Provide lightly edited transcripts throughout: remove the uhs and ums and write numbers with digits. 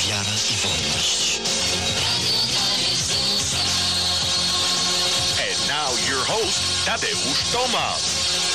wiara i wolność. And now your host, Tadeusz Tomasz.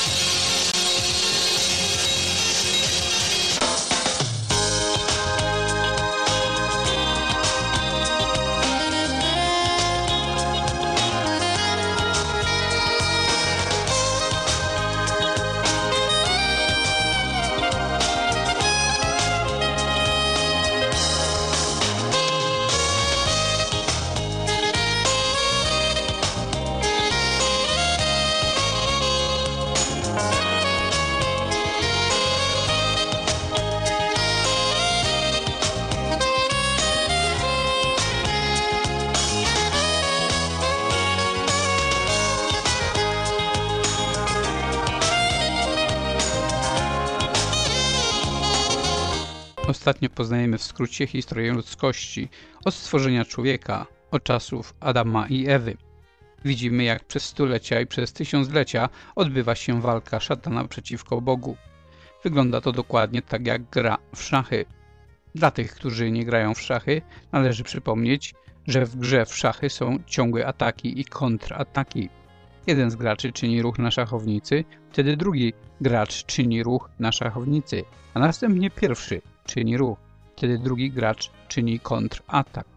Ostatnio poznajemy w skrócie historię ludzkości, od stworzenia człowieka, od czasów Adama i Ewy. Widzimy, jak przez stulecia i przez tysiąclecia odbywa się walka szatana przeciwko Bogu. Wygląda to dokładnie tak jak gra w szachy. Dla tych, którzy nie grają w szachy, należy przypomnieć, że w grze w szachy są ciągłe ataki i kontrataki. Jeden z graczy czyni ruch na szachownicy, wtedy drugi gracz czyni ruch na szachownicy, a następnie pierwszy czyni ruch, wtedy drugi gracz czyni kontratak.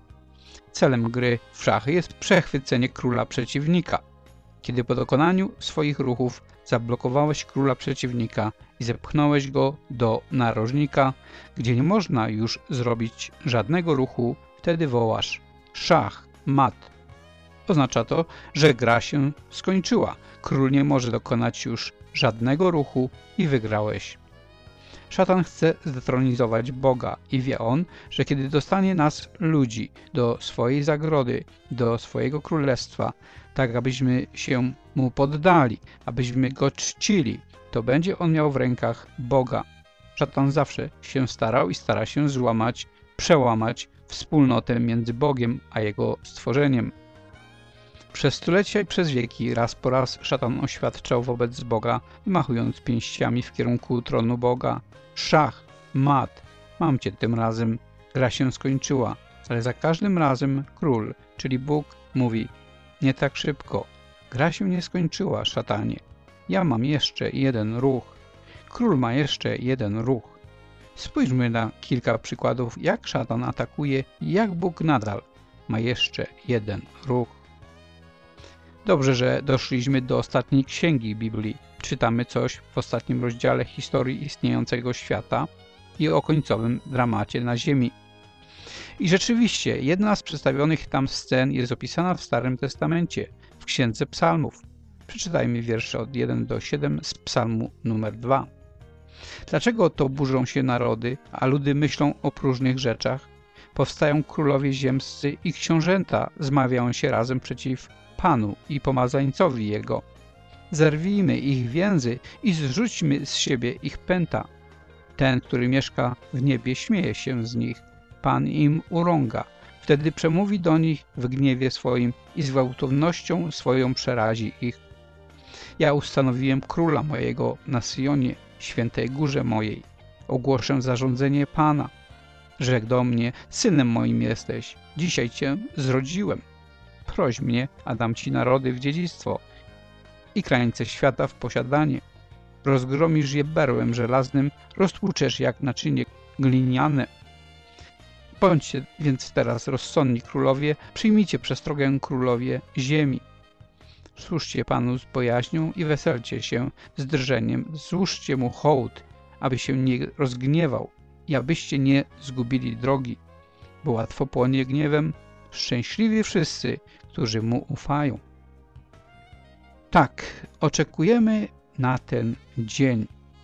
Celem gry w szachy jest przechwycenie króla przeciwnika. Kiedy po dokonaniu swoich ruchów zablokowałeś króla przeciwnika i zepchnąłeś go do narożnika, gdzie nie można już zrobić żadnego ruchu, wtedy wołasz szach, mat. Oznacza to, że gra się skończyła. Król nie może dokonać już żadnego ruchu i wygrałeś. Szatan chce zdetronizować Boga i wie on, że kiedy dostanie nas, ludzi, do swojej zagrody, do swojego królestwa, tak abyśmy się mu poddali, abyśmy go czcili, to będzie on miał w rękach Boga. Szatan zawsze się starał i stara się złamać, przełamać wspólnotę między Bogiem a jego stworzeniem. Przez stulecia i przez wieki raz po raz szatan oświadczał wobec Boga, machując pięściami w kierunku tronu Boga. Szach, mat, mam cię tym razem, gra się skończyła, ale za każdym razem król, czyli Bóg, mówi: nie tak szybko, gra się nie skończyła, szatanie, ja mam jeszcze jeden ruch, król ma jeszcze jeden ruch. Spójrzmy na kilka przykładów, jak szatan atakuje i jak Bóg nadal ma jeszcze jeden ruch. Dobrze, że doszliśmy do ostatniej księgi Biblii. Czytamy coś w ostatnim rozdziale historii istniejącego świata i o końcowym dramacie na ziemi. I rzeczywiście, jedna z przedstawionych tam scen jest opisana w Starym Testamencie, w Księdze Psalmów. Przeczytajmy wiersze od 1 do 7 z Psalmu numer 2. Dlaczego to burzą się narody, a ludy myślą o próżnych rzeczach? Powstają królowie ziemscy i książęta zmawiają się razem przeciw Panu i pomazańcowi Jego. Zerwijmy ich więzy i zrzućmy z siebie ich pęta. Ten, który mieszka w niebie, śmieje się z nich. Pan im urąga. Wtedy przemówi do nich w gniewie swoim i z gwałtownością swoją przerazi ich. Ja ustanowiłem króla mojego na Syjonie, świętej górze mojej. Ogłoszę zarządzenie Pana. Rzekł do mnie: synem moim jesteś, dzisiaj cię zrodziłem. Proś mnie, a dam ci narody w dziedzictwo i krańce świata w posiadanie. Rozgromisz je berłem żelaznym, roztłuczesz jak naczynie gliniane. Bądźcie więc teraz rozsądni królowie, przyjmijcie przestrogę królowie ziemi. Służcie Panu z bojaźnią i weselcie się z drżeniem, złóżcie mu hołd, aby się nie rozgniewał i abyście nie zgubili drogi, bo łatwo płonie gniewem. Szczęśliwi wszyscy, którzy mu ufają. Tak, oczekujemy na ten dzień.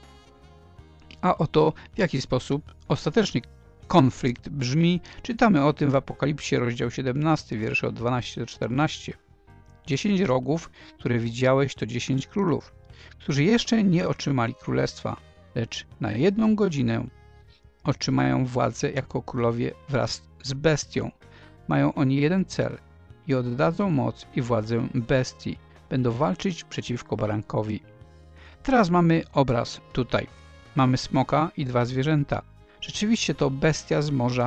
A oto w jaki sposób ostatecznie konflikt brzmi, czytamy o tym w Apokalipsie, rozdział 17, wiersze od 12 do 14. 10 rogów, które widziałeś, to 10 królów, którzy jeszcze nie otrzymali królestwa, lecz na 1 godzinę otrzymają władzę jako królowie wraz z bestią. Mają oni jeden cel i oddadzą moc i władzę bestii. Będą walczyć przeciwko barankowi. Teraz mamy obraz tutaj. Mamy smoka i 2 zwierzęta. Rzeczywiście to bestia z morza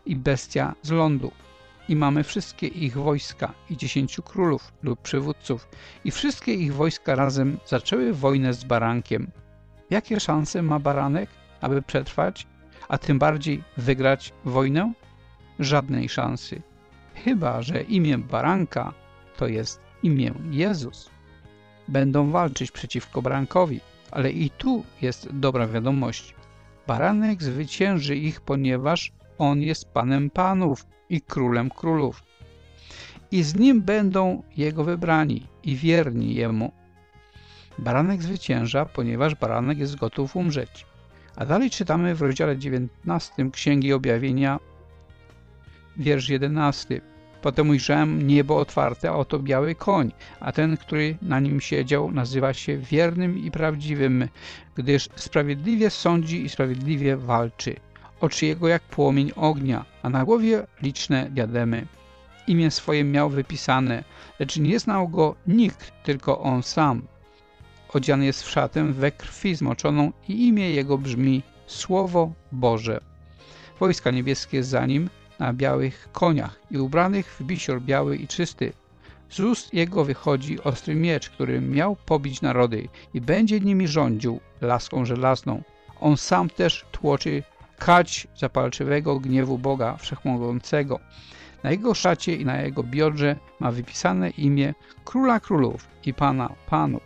i bestia z lądu. I mamy wszystkie ich wojska i 10 królów lub przywódców i wszystkie ich wojska razem zaczęły wojnę z barankiem. Jakie szanse ma baranek, aby przetrwać, a tym bardziej wygrać wojnę? Żadnej szansy. Chyba że imię baranka to jest imię Jezus. Będą walczyć przeciwko barankowi, ale i tu jest dobra wiadomość. Baranek zwycięży ich, ponieważ on jest Panem Panów i Królem Królów. I z nim będą jego wybrani i wierni jemu. Baranek zwycięża, ponieważ baranek jest gotów umrzeć. A dalej czytamy w rozdziale 19 Księgi Objawienia, wiersz 11. Potem ujrzałem niebo otwarte, a oto biały koń, a ten, który na nim siedział, nazywa się wiernym i prawdziwym, gdyż sprawiedliwie sądzi i sprawiedliwie walczy. Oczy jego jak płomień ognia, a na głowie liczne diademy. Imię swoje miał wypisane, lecz nie znał go nikt, tylko on sam. Odziany jest w szatę we krwi zmoczoną i imię jego brzmi Słowo Boże. Wojska niebieskie za nim na białych koniach i ubranych w bisior biały i czysty. Z ust jego wychodzi ostry miecz, który miał pobić narody i będzie nimi rządził laską żelazną. On sam też tłoczy kać zapalczywego gniewu Boga Wszechmogącego. Na jego szacie i na jego biodrze ma wypisane imię Króla Królów i Pana Panów.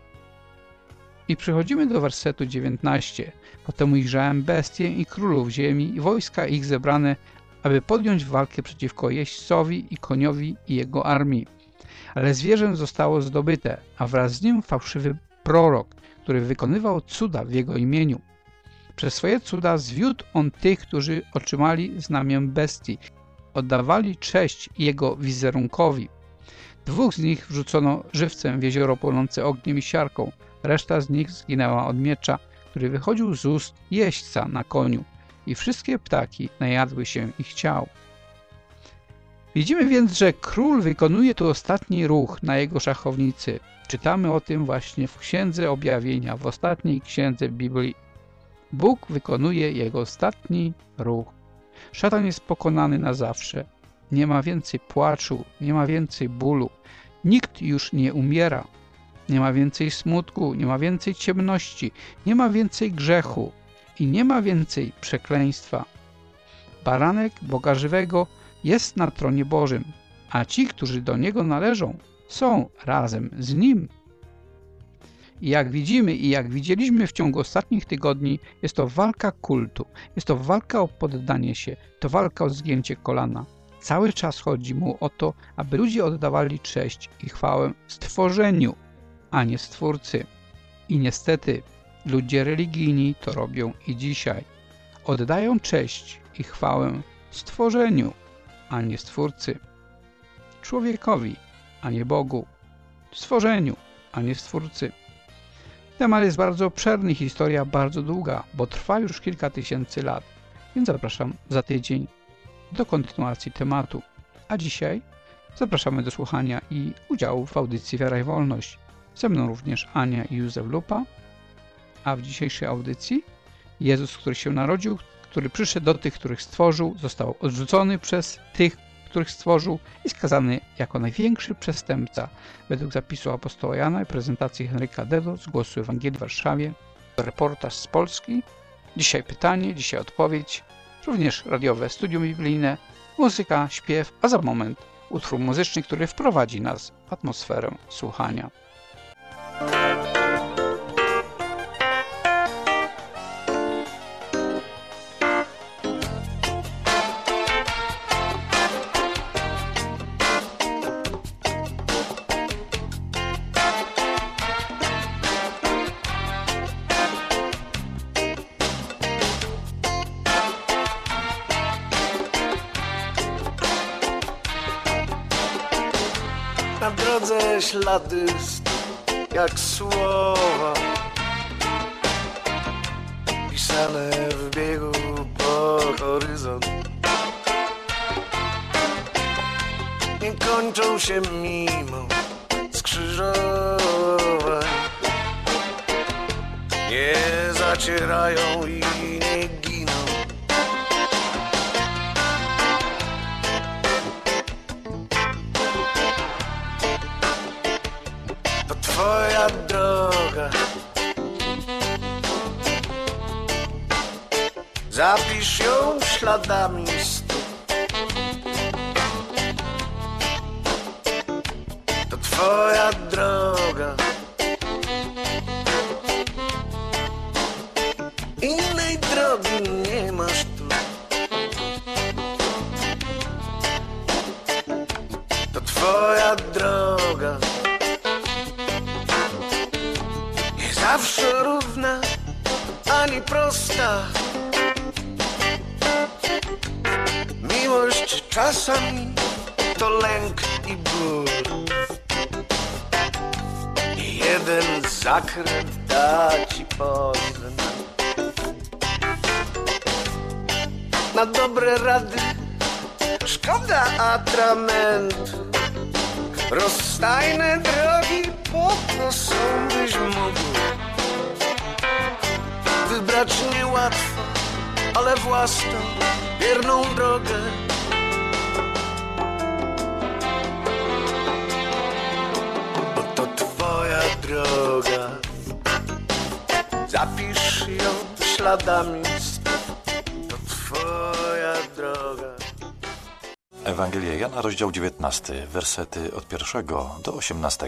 I przechodzimy do wersetu 19. Potem ujrzałem bestie i królów ziemi i wojska ich zebrane, aby podjąć walkę przeciwko jeźdźcowi i koniowi i jego armii. Ale zwierzę zostało zdobyte, a wraz z nim fałszywy prorok, który wykonywał cuda w jego imieniu. Przez swoje cuda zwiódł on tych, którzy otrzymali znamię bestii, oddawali cześć jego wizerunkowi. 2 z nich wrzucono żywcem w jezioro płonące ogniem i siarką, reszta z nich zginęła od miecza, który wychodził z ust jeźdźca na koniu, i wszystkie ptaki najadły się ich ciał. Widzimy więc, że król wykonuje tu ostatni ruch na jego szachownicy. Czytamy o tym właśnie w Księdze Objawienia, w ostatniej księdze Biblii. Bóg wykonuje jego ostatni ruch. Szatan jest pokonany na zawsze. Nie ma więcej płaczu, nie ma więcej bólu. Nikt już nie umiera. Nie ma więcej smutku, nie ma więcej ciemności, nie ma więcej grzechu i nie ma więcej przekleństwa. Baranek Boga żywego jest na tronie Bożym, a ci, którzy do Niego należą, są razem z Nim. I jak widzimy i jak widzieliśmy w ciągu ostatnich tygodni, jest to walka kultu, jest to walka o poddanie się, to walka o zgięcie kolana. Cały czas chodzi mu o to, aby ludzie oddawali cześć i chwałę stworzeniu, a nie Stwórcy. I niestety ludzie religijni to robią i dzisiaj. Oddają cześć i chwałę stworzeniu, a nie Stwórcy. Człowiekowi, a nie Bogu. Stworzeniu, a nie Stwórcy. Temat jest bardzo obszerny, historia bardzo długa, bo trwa już kilka tysięcy lat, więc zapraszam za tydzień do kontynuacji tematu. A dzisiaj zapraszamy do słuchania i udziału w audycji Wiara i Wolność. Ze mną również Ania i Józef Lupa, a w dzisiejszej audycji Jezus, który się narodził, który przyszedł do tych, których stworzył, został odrzucony przez tych, których stworzył i skazany jako największy przestępca według zapisu apostoła Jana i prezentacji Henryka Dedo z Głosu Ewangelii w Warszawie. Reportaż z Polski. Dzisiaj pytanie, dzisiaj odpowiedź. Również radiowe studium biblijne, muzyka, śpiew, a za moment utwór muzyczny, który wprowadzi nas w atmosferę słuchania. Na drodze ślady jak słowa pisane w biegu po horyzont. Nie kończą się mimo skrzyżowań, nie zacierają i nie giną. zapisz ją śladami stóp. To twoja droga. Innej drogi nie masz tu. To twoja droga. Nie zawsze równa, ani prosta. Miłość czasami to lęk i ból. I jeden zakręt da ci poznać. Na dobre rady szkoda atramentu. Rozstajne drogi po to są, byś mógł wybrać niełatwo, ale własną, wierną drogę. Bo to twoja droga. Zapisz ją śladami stóp. To twoja droga. Ewangelia Jana, rozdział 19, wersety od 1 do 18.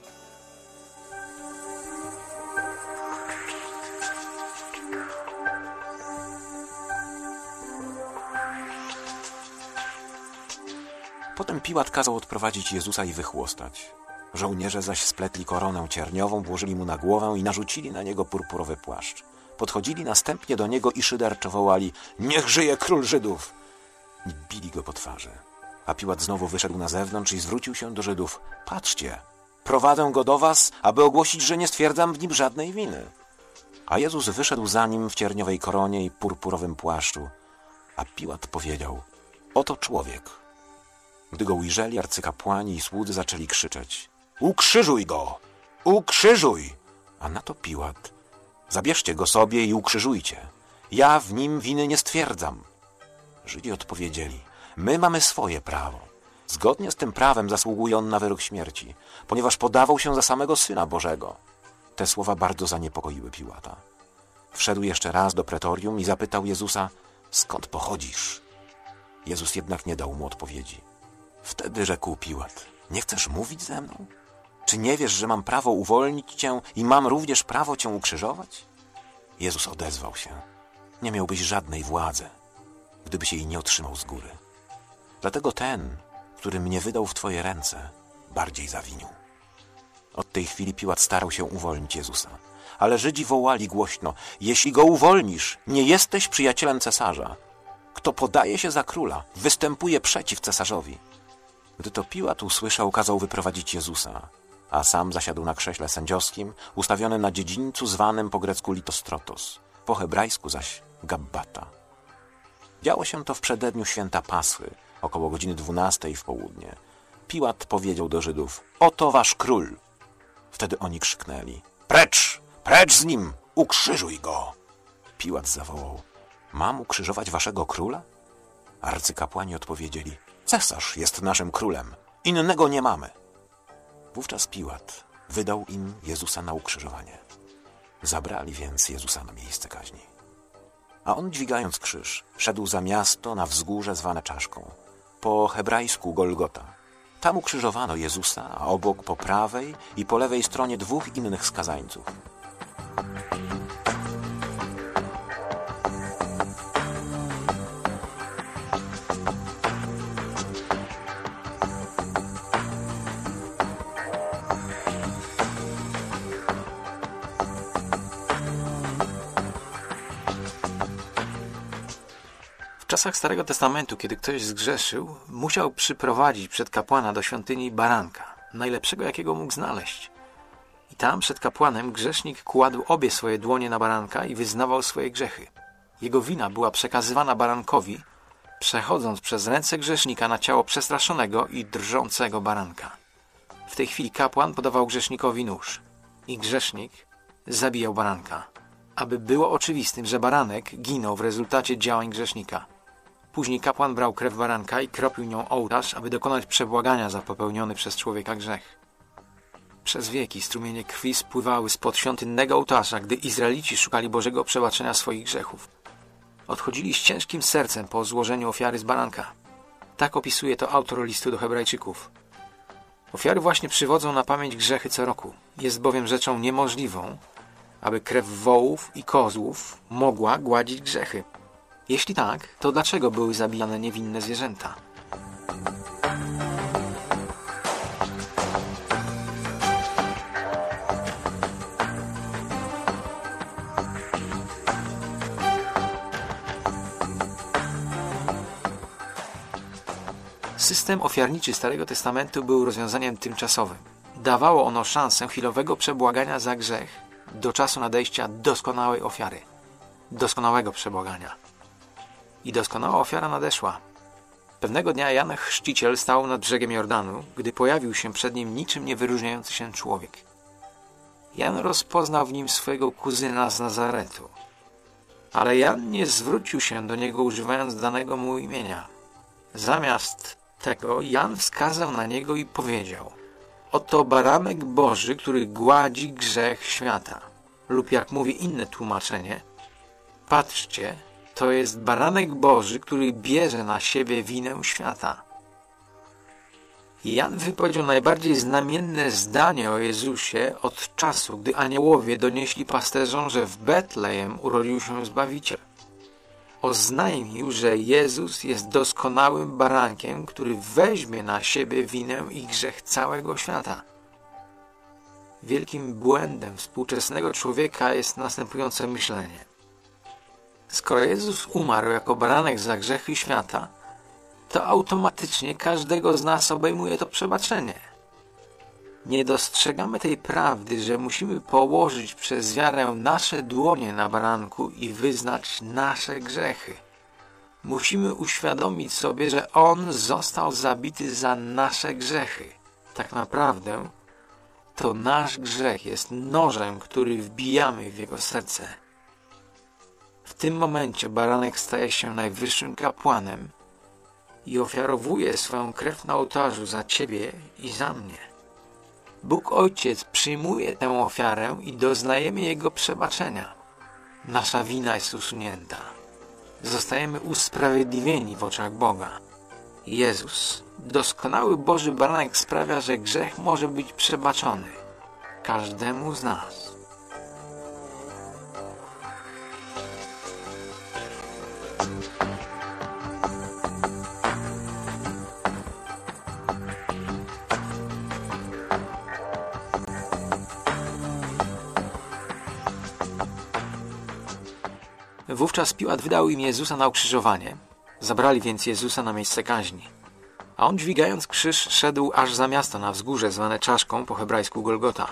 Potem Piłat kazał odprowadzić Jezusa i wychłostać. Żołnierze zaś spletli koronę cierniową, włożyli mu na głowę i narzucili na niego purpurowy płaszcz. Podchodzili następnie do niego i szyderczo wołali: niech żyje król Żydów! I bili go po twarzy. A Piłat znowu wyszedł na zewnątrz i zwrócił się do Żydów: patrzcie, prowadzę go do was, aby ogłosić, że nie stwierdzam w nim żadnej winy. A Jezus wyszedł za nim w cierniowej koronie i purpurowym płaszczu. A Piłat powiedział: oto człowiek. Gdy go ujrzeli, arcykapłani i słudzy zaczęli krzyczeć: ukrzyżuj go! Ukrzyżuj! A na to Piłat: zabierzcie go sobie i ukrzyżujcie. Ja w nim winy nie stwierdzam. Żydzi odpowiedzieli: my mamy swoje prawo. Zgodnie z tym prawem zasługuje on na wyrok śmierci, ponieważ podawał się za samego Syna Bożego. Te słowa bardzo zaniepokoiły Piłata. Wszedł jeszcze raz do pretorium i zapytał Jezusa: skąd pochodzisz? Jezus jednak nie dał mu odpowiedzi. Wtedy rzekł Piłat: nie chcesz mówić ze mną? Czy nie wiesz, że mam prawo uwolnić cię i mam również prawo cię ukrzyżować? Jezus odezwał się: nie miałbyś żadnej władzy, gdybyś jej nie otrzymał z góry. Dlatego ten, który mnie wydał w twoje ręce, bardziej zawinił. Od tej chwili Piłat starał się uwolnić Jezusa. Ale Żydzi wołali głośno: jeśli go uwolnisz, nie jesteś przyjacielem cesarza. Kto podaje się za króla, występuje przeciw cesarzowi. Gdy to Piłat usłyszał, kazał wyprowadzić Jezusa, a sam zasiadł na krześle sędziowskim, ustawionym na dziedzińcu zwanym po grecku Litostrotos, po hebrajsku zaś Gabbata. Działo się to w przededniu święta Paschy, około godziny 12 w południe. Piłat powiedział do Żydów: oto wasz król. Wtedy oni krzyknęli: precz, precz z nim, ukrzyżuj go. Piłat zawołał: mam ukrzyżować waszego króla? Arcykapłani odpowiedzieli: cesarz jest naszym królem, innego nie mamy. Wówczas Piłat wydał im Jezusa na ukrzyżowanie. Zabrali więc Jezusa na miejsce kaźni. A on, dźwigając krzyż, szedł za miasto na wzgórze zwane Czaszką, po hebrajsku Golgota. Tam ukrzyżowano Jezusa, a obok po prawej i po lewej stronie dwóch innych skazańców. W czasach Starego Testamentu, kiedy ktoś zgrzeszył, musiał przyprowadzić przed kapłana do świątyni baranka, najlepszego jakiego mógł znaleźć. I tam przed kapłanem grzesznik kładł obie swoje dłonie na baranka i wyznawał swoje grzechy. Jego wina była przekazywana barankowi, przechodząc przez ręce grzesznika na ciało przestraszonego i drżącego baranka. W tej chwili kapłan podawał grzesznikowi nóż i grzesznik zabijał baranka, aby było oczywistym, że baranek ginął w rezultacie działań grzesznika. Później kapłan brał krew baranka i kropił nią ołtarz, aby dokonać przebłagania za popełniony przez człowieka grzech. Przez wieki strumienie krwi spływały spod świątynnego ołtarza, gdy Izraelici szukali Bożego przebaczenia swoich grzechów. Odchodzili z ciężkim sercem po złożeniu ofiary z baranka. Tak opisuje to autor listu do Hebrajczyków. Ofiary właśnie przywodzą na pamięć grzechy co roku. Jest bowiem rzeczą niemożliwą, aby krew wołów i kozłów mogła gładzić grzechy. Jeśli tak, to dlaczego były zabijane niewinne zwierzęta? System ofiarniczy Starego Testamentu był rozwiązaniem tymczasowym. Dawało ono szansę chwilowego przebłagania za grzech do czasu nadejścia doskonałej ofiary. Doskonałego przebłagania. I doskonała ofiara nadeszła. Pewnego dnia Jan Chrzciciel stał nad brzegiem Jordanu, gdy pojawił się przed nim niczym nie wyróżniający się człowiek. Jan rozpoznał w nim swojego kuzyna z Nazaretu. Ale Jan nie zwrócił się do niego używając danego mu imienia. Zamiast tego Jan wskazał na niego i powiedział: oto baranek Boży, który gładzi grzech świata. Lub jak mówi inne tłumaczenie: patrzcie, to jest baranek Boży, który bierze na siebie winę świata. Jan wypowiedział najbardziej znamienne zdanie o Jezusie od czasu, gdy aniołowie donieśli pasterzom, że w Betlejem urodził się Zbawiciel. Oznajmił, że Jezus jest doskonałym barankiem, który weźmie na siebie winę i grzech całego świata. Wielkim błędem współczesnego człowieka jest następujące myślenie. Skoro Jezus umarł jako baranek za grzechy świata, to automatycznie każdego z nas obejmuje to przebaczenie. Nie dostrzegamy tej prawdy, że musimy położyć przez wiarę nasze dłonie na baranku i wyznać nasze grzechy. Musimy uświadomić sobie, że On został zabity za nasze grzechy. Tak naprawdę to nasz grzech jest nożem, który wbijamy w Jego serce. W tym momencie baranek staje się najwyższym kapłanem i ofiarowuje swoją krew na ołtarzu za Ciebie i za mnie. Bóg Ojciec przyjmuje tę ofiarę i doznajemy Jego przebaczenia. Nasza wina jest usunięta. Zostajemy usprawiedliwieni w oczach Boga. Jezus, doskonały Boży baranek, sprawia, że grzech może być przebaczony każdemu z nas. Wówczas Piłat wydał im Jezusa na ukrzyżowanie. Zabrali więc Jezusa na miejsce kaźni. A on, dźwigając krzyż, szedł aż za miasto na wzgórze zwane Czaszką, po hebrajsku Golgota.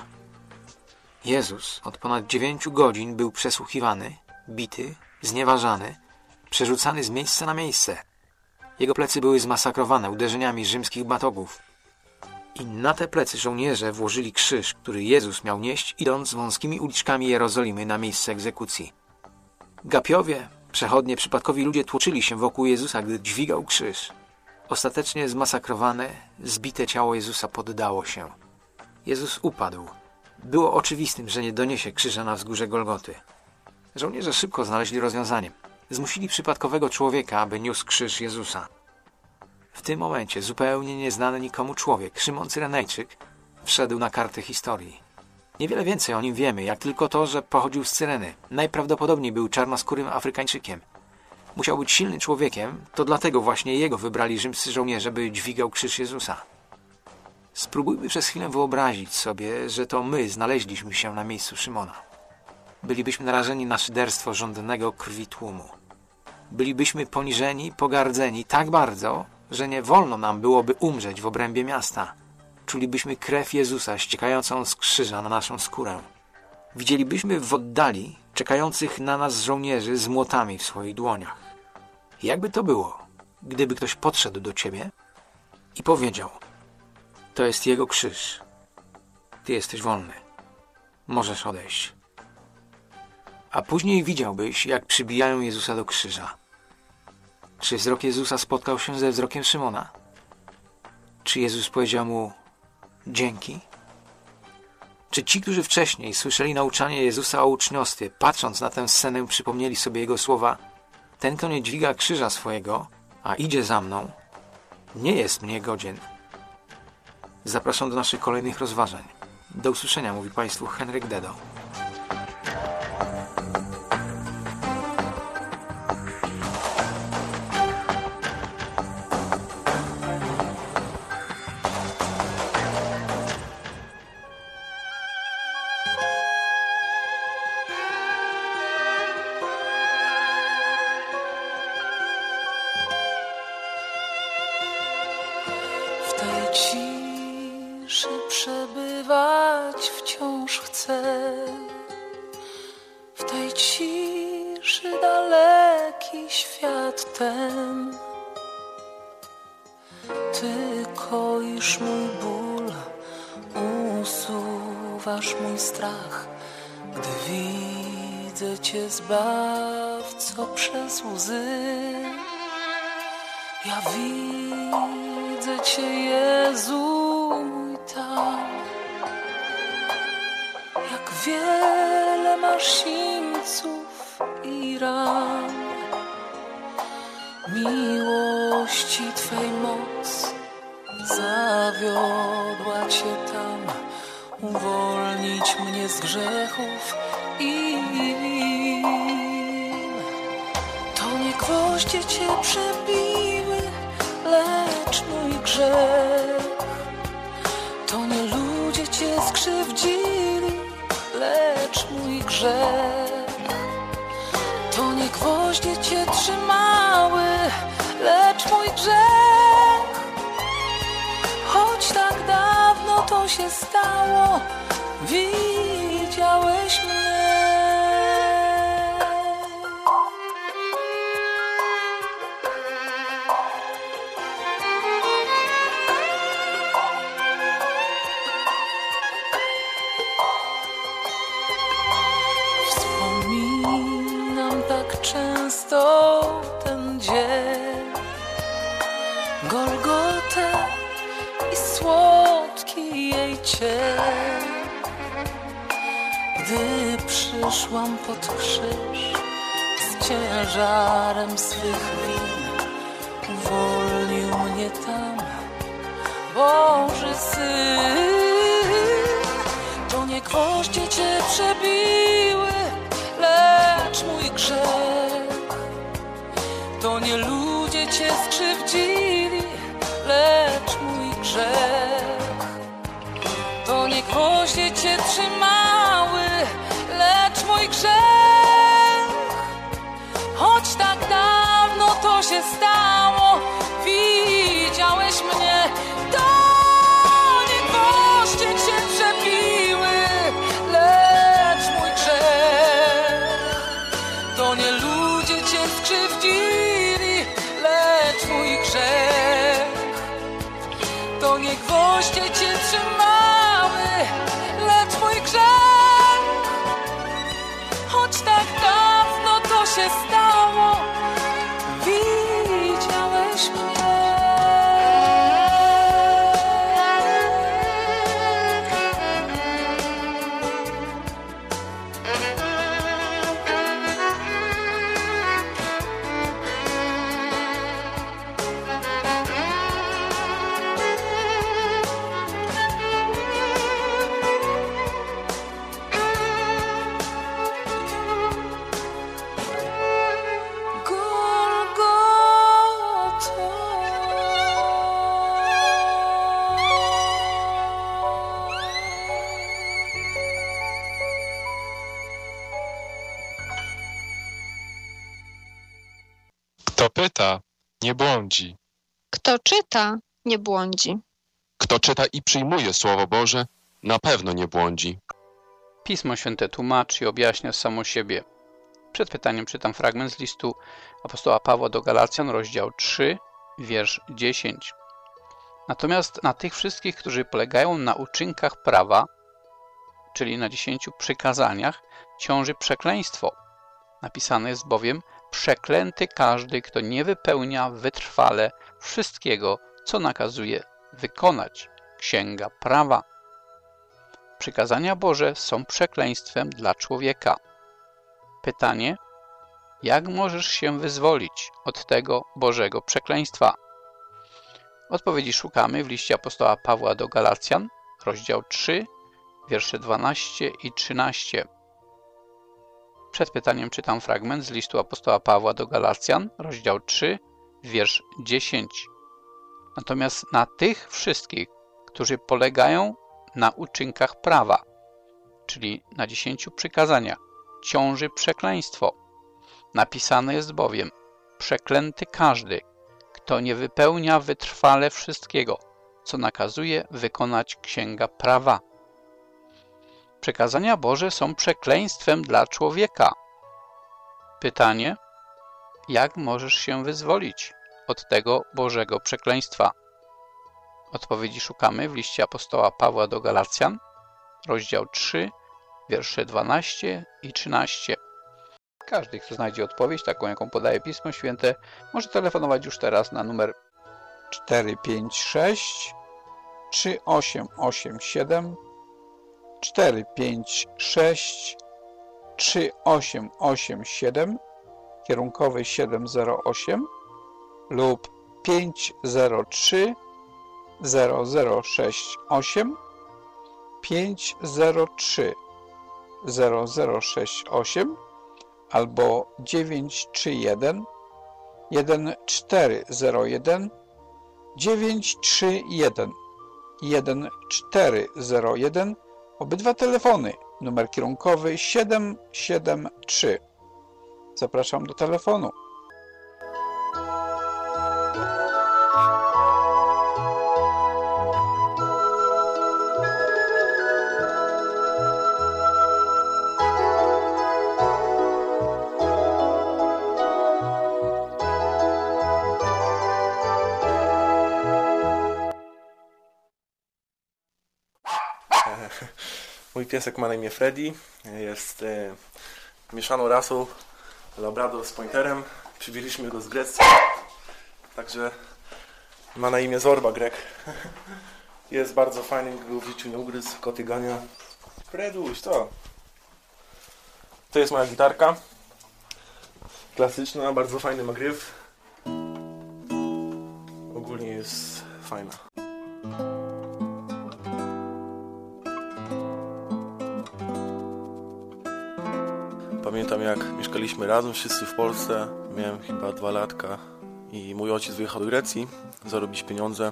Jezus od ponad 9 godzin był przesłuchiwany, bity, znieważany, przerzucany z miejsca na miejsce. Jego plecy były zmasakrowane uderzeniami rzymskich batogów. I na te plecy żołnierze włożyli krzyż, który Jezus miał nieść, idąc wąskimi uliczkami Jerozolimy na miejsce egzekucji. Gapiowie, przechodnie, przypadkowi ludzie tłoczyli się wokół Jezusa, gdy dźwigał krzyż. Ostatecznie zmasakrowane, zbite ciało Jezusa poddało się. Jezus upadł. Było oczywistym, że nie doniesie krzyża na wzgórze Golgoty. Żołnierze szybko znaleźli rozwiązanie. Zmusili przypadkowego człowieka, aby niósł krzyż Jezusa. W tym momencie zupełnie nieznany nikomu człowiek, Szymon Cyrenejczyk, wszedł na karty historii. Niewiele więcej o nim wiemy, jak tylko to, że pochodził z Cyreny. Najprawdopodobniej był czarnoskórym Afrykańczykiem. Musiał być silnym człowiekiem, to dlatego właśnie jego wybrali rzymscy żołnierze, by dźwigał krzyż Jezusa. Spróbujmy przez chwilę wyobrazić sobie, że to my znaleźliśmy się na miejscu Szymona. Bylibyśmy narażeni na szyderstwo żądnego krwi tłumu. Bylibyśmy poniżeni, pogardzeni tak bardzo, że nie wolno nam byłoby umrzeć w obrębie miasta. Czulibyśmy krew Jezusa ściekającą z krzyża na naszą skórę. Widzielibyśmy w oddali czekających na nas żołnierzy z młotami w swoich dłoniach. Jakby to było, gdyby ktoś podszedł do ciebie i powiedział: to jest Jego krzyż. Ty jesteś wolny. Możesz odejść. A później widziałbyś, jak przybijają Jezusa do krzyża. Czy wzrok Jezusa spotkał się ze wzrokiem Szymona? Czy Jezus powiedział mu: dzięki? Czy ci, którzy wcześniej słyszeli nauczanie Jezusa o uczniostwie, patrząc na tę scenę, przypomnieli sobie Jego słowa: Ten, kto nie dźwiga krzyża swojego, a idzie za mną, nie jest mnie godzien. Zapraszam do naszych kolejnych rozważań. Do usłyszenia, mówi Państwu Henryk Dedo. W tej ciszy przebywać wciąż chcę. W tej ciszy daleki świat ten. Ty koisz mój ból, usuwasz mój strach, gdy widzę Cię, Zbawco, przez łzy. Ja widzę Cię, Jezu, mój tam. Jak wiele masz sińców i ran. Miłości Twej moc zawiodła Cię tam, uwolnić mnie z grzechów i win. To nie gwoździe Cię przebiły, lecz mój grzech. To nie ludzie Cię skrzywdzili, lecz mój grzech. To nie gwoździe Cię trzymały, lecz mój grzech. Choć tak dawno to się stało, widziałeś mnie. Wspominam tak często ten dzień, Golgotę i słodki jej cień. Gdy przyszłam pod krzyż z ciężarem swych win, uwolnił mnie tam Boży Syn. To nie gwoździe Cię przebiły, lecz mój grzech. To nie ludzie Cię skrzywdzili, lecz mój grzech. To nie gwoździe Cię trzymały, lecz mój grzech. Choć tak dawno to się stało, widziałeś mnie. To nie gwoździe Cię przebiły, lecz mój grzech. To nie ludzie Cię skrzywdzili, lecz mój grzech. To nie gwoździe Cię trzymały, lecz mój grzech. Choć tak dawno to się stało, widziałeś mnie. Kto pyta, nie błądzi. Kto czyta, nie błądzi. Kto czyta i przyjmuje Słowo Boże, na pewno nie błądzi. Pismo Święte tłumaczy i objaśnia samo siebie. Przed pytaniem czytam fragment z listu apostoła Pawła do Galacjan, rozdział 3, wiersz 10. Natomiast na tych wszystkich, którzy polegają na uczynkach prawa, czyli na 10 przykazaniach, ciąży przekleństwo. Napisane jest bowiem: przeklęty każdy, kto nie wypełnia wytrwale wszystkiego, co nakazuje wykonać. Księga Prawa. Przykazania Boże są przekleństwem dla człowieka. Pytanie: Jak możesz się wyzwolić od tego Bożego przekleństwa? Odpowiedzi szukamy w liście apostoła Pawła do Galacjan, rozdział 3, wiersze 12 i 13. Przed pytaniem czytam fragment z listu apostoła Pawła do Galacjan, rozdział 3, wiersz 10. Natomiast na tych wszystkich, którzy polegają na uczynkach prawa, czyli na 10 przykazaniach, ciąży przekleństwo. Napisane jest bowiem: przeklęty każdy, kto nie wypełnia wytrwale wszystkiego, co nakazuje wykonać Księga Prawa. Przekazania Boże są przekleństwem dla człowieka. Pytanie: jak możesz się wyzwolić od tego Bożego przekleństwa? Odpowiedzi szukamy w liście apostoła Pawła do Galacjan, rozdział 3, wiersze 12 i 13. Każdy, kto znajdzie odpowiedź, taką jaką podaje Pismo Święte, może telefonować już teraz na numer 456 3887 456 3887 kierunkowy 708 lub 503 0068 503 0068 albo 931 1401 931 1401. Obydwa telefony, numer kierunkowy 773. Zapraszam do telefonu. Mój piesek ma na imię Freddy, jest mieszaną rasą Labrador z Pointerem. Przywieźliśmy go z Grecji, także ma na imię Zorba Grek. Jest bardzo fajny, nigdy go w życiu nie ugryzł, koty gania. Freduś, to jest moja gitarka, klasyczna, bardzo fajny ma gryf. Ogólnie jest fajna. Pamiętam, jak mieszkaliśmy razem wszyscy w Polsce. Miałem chyba 2 latka i mój ojciec wyjechał do Grecji zarobić pieniądze.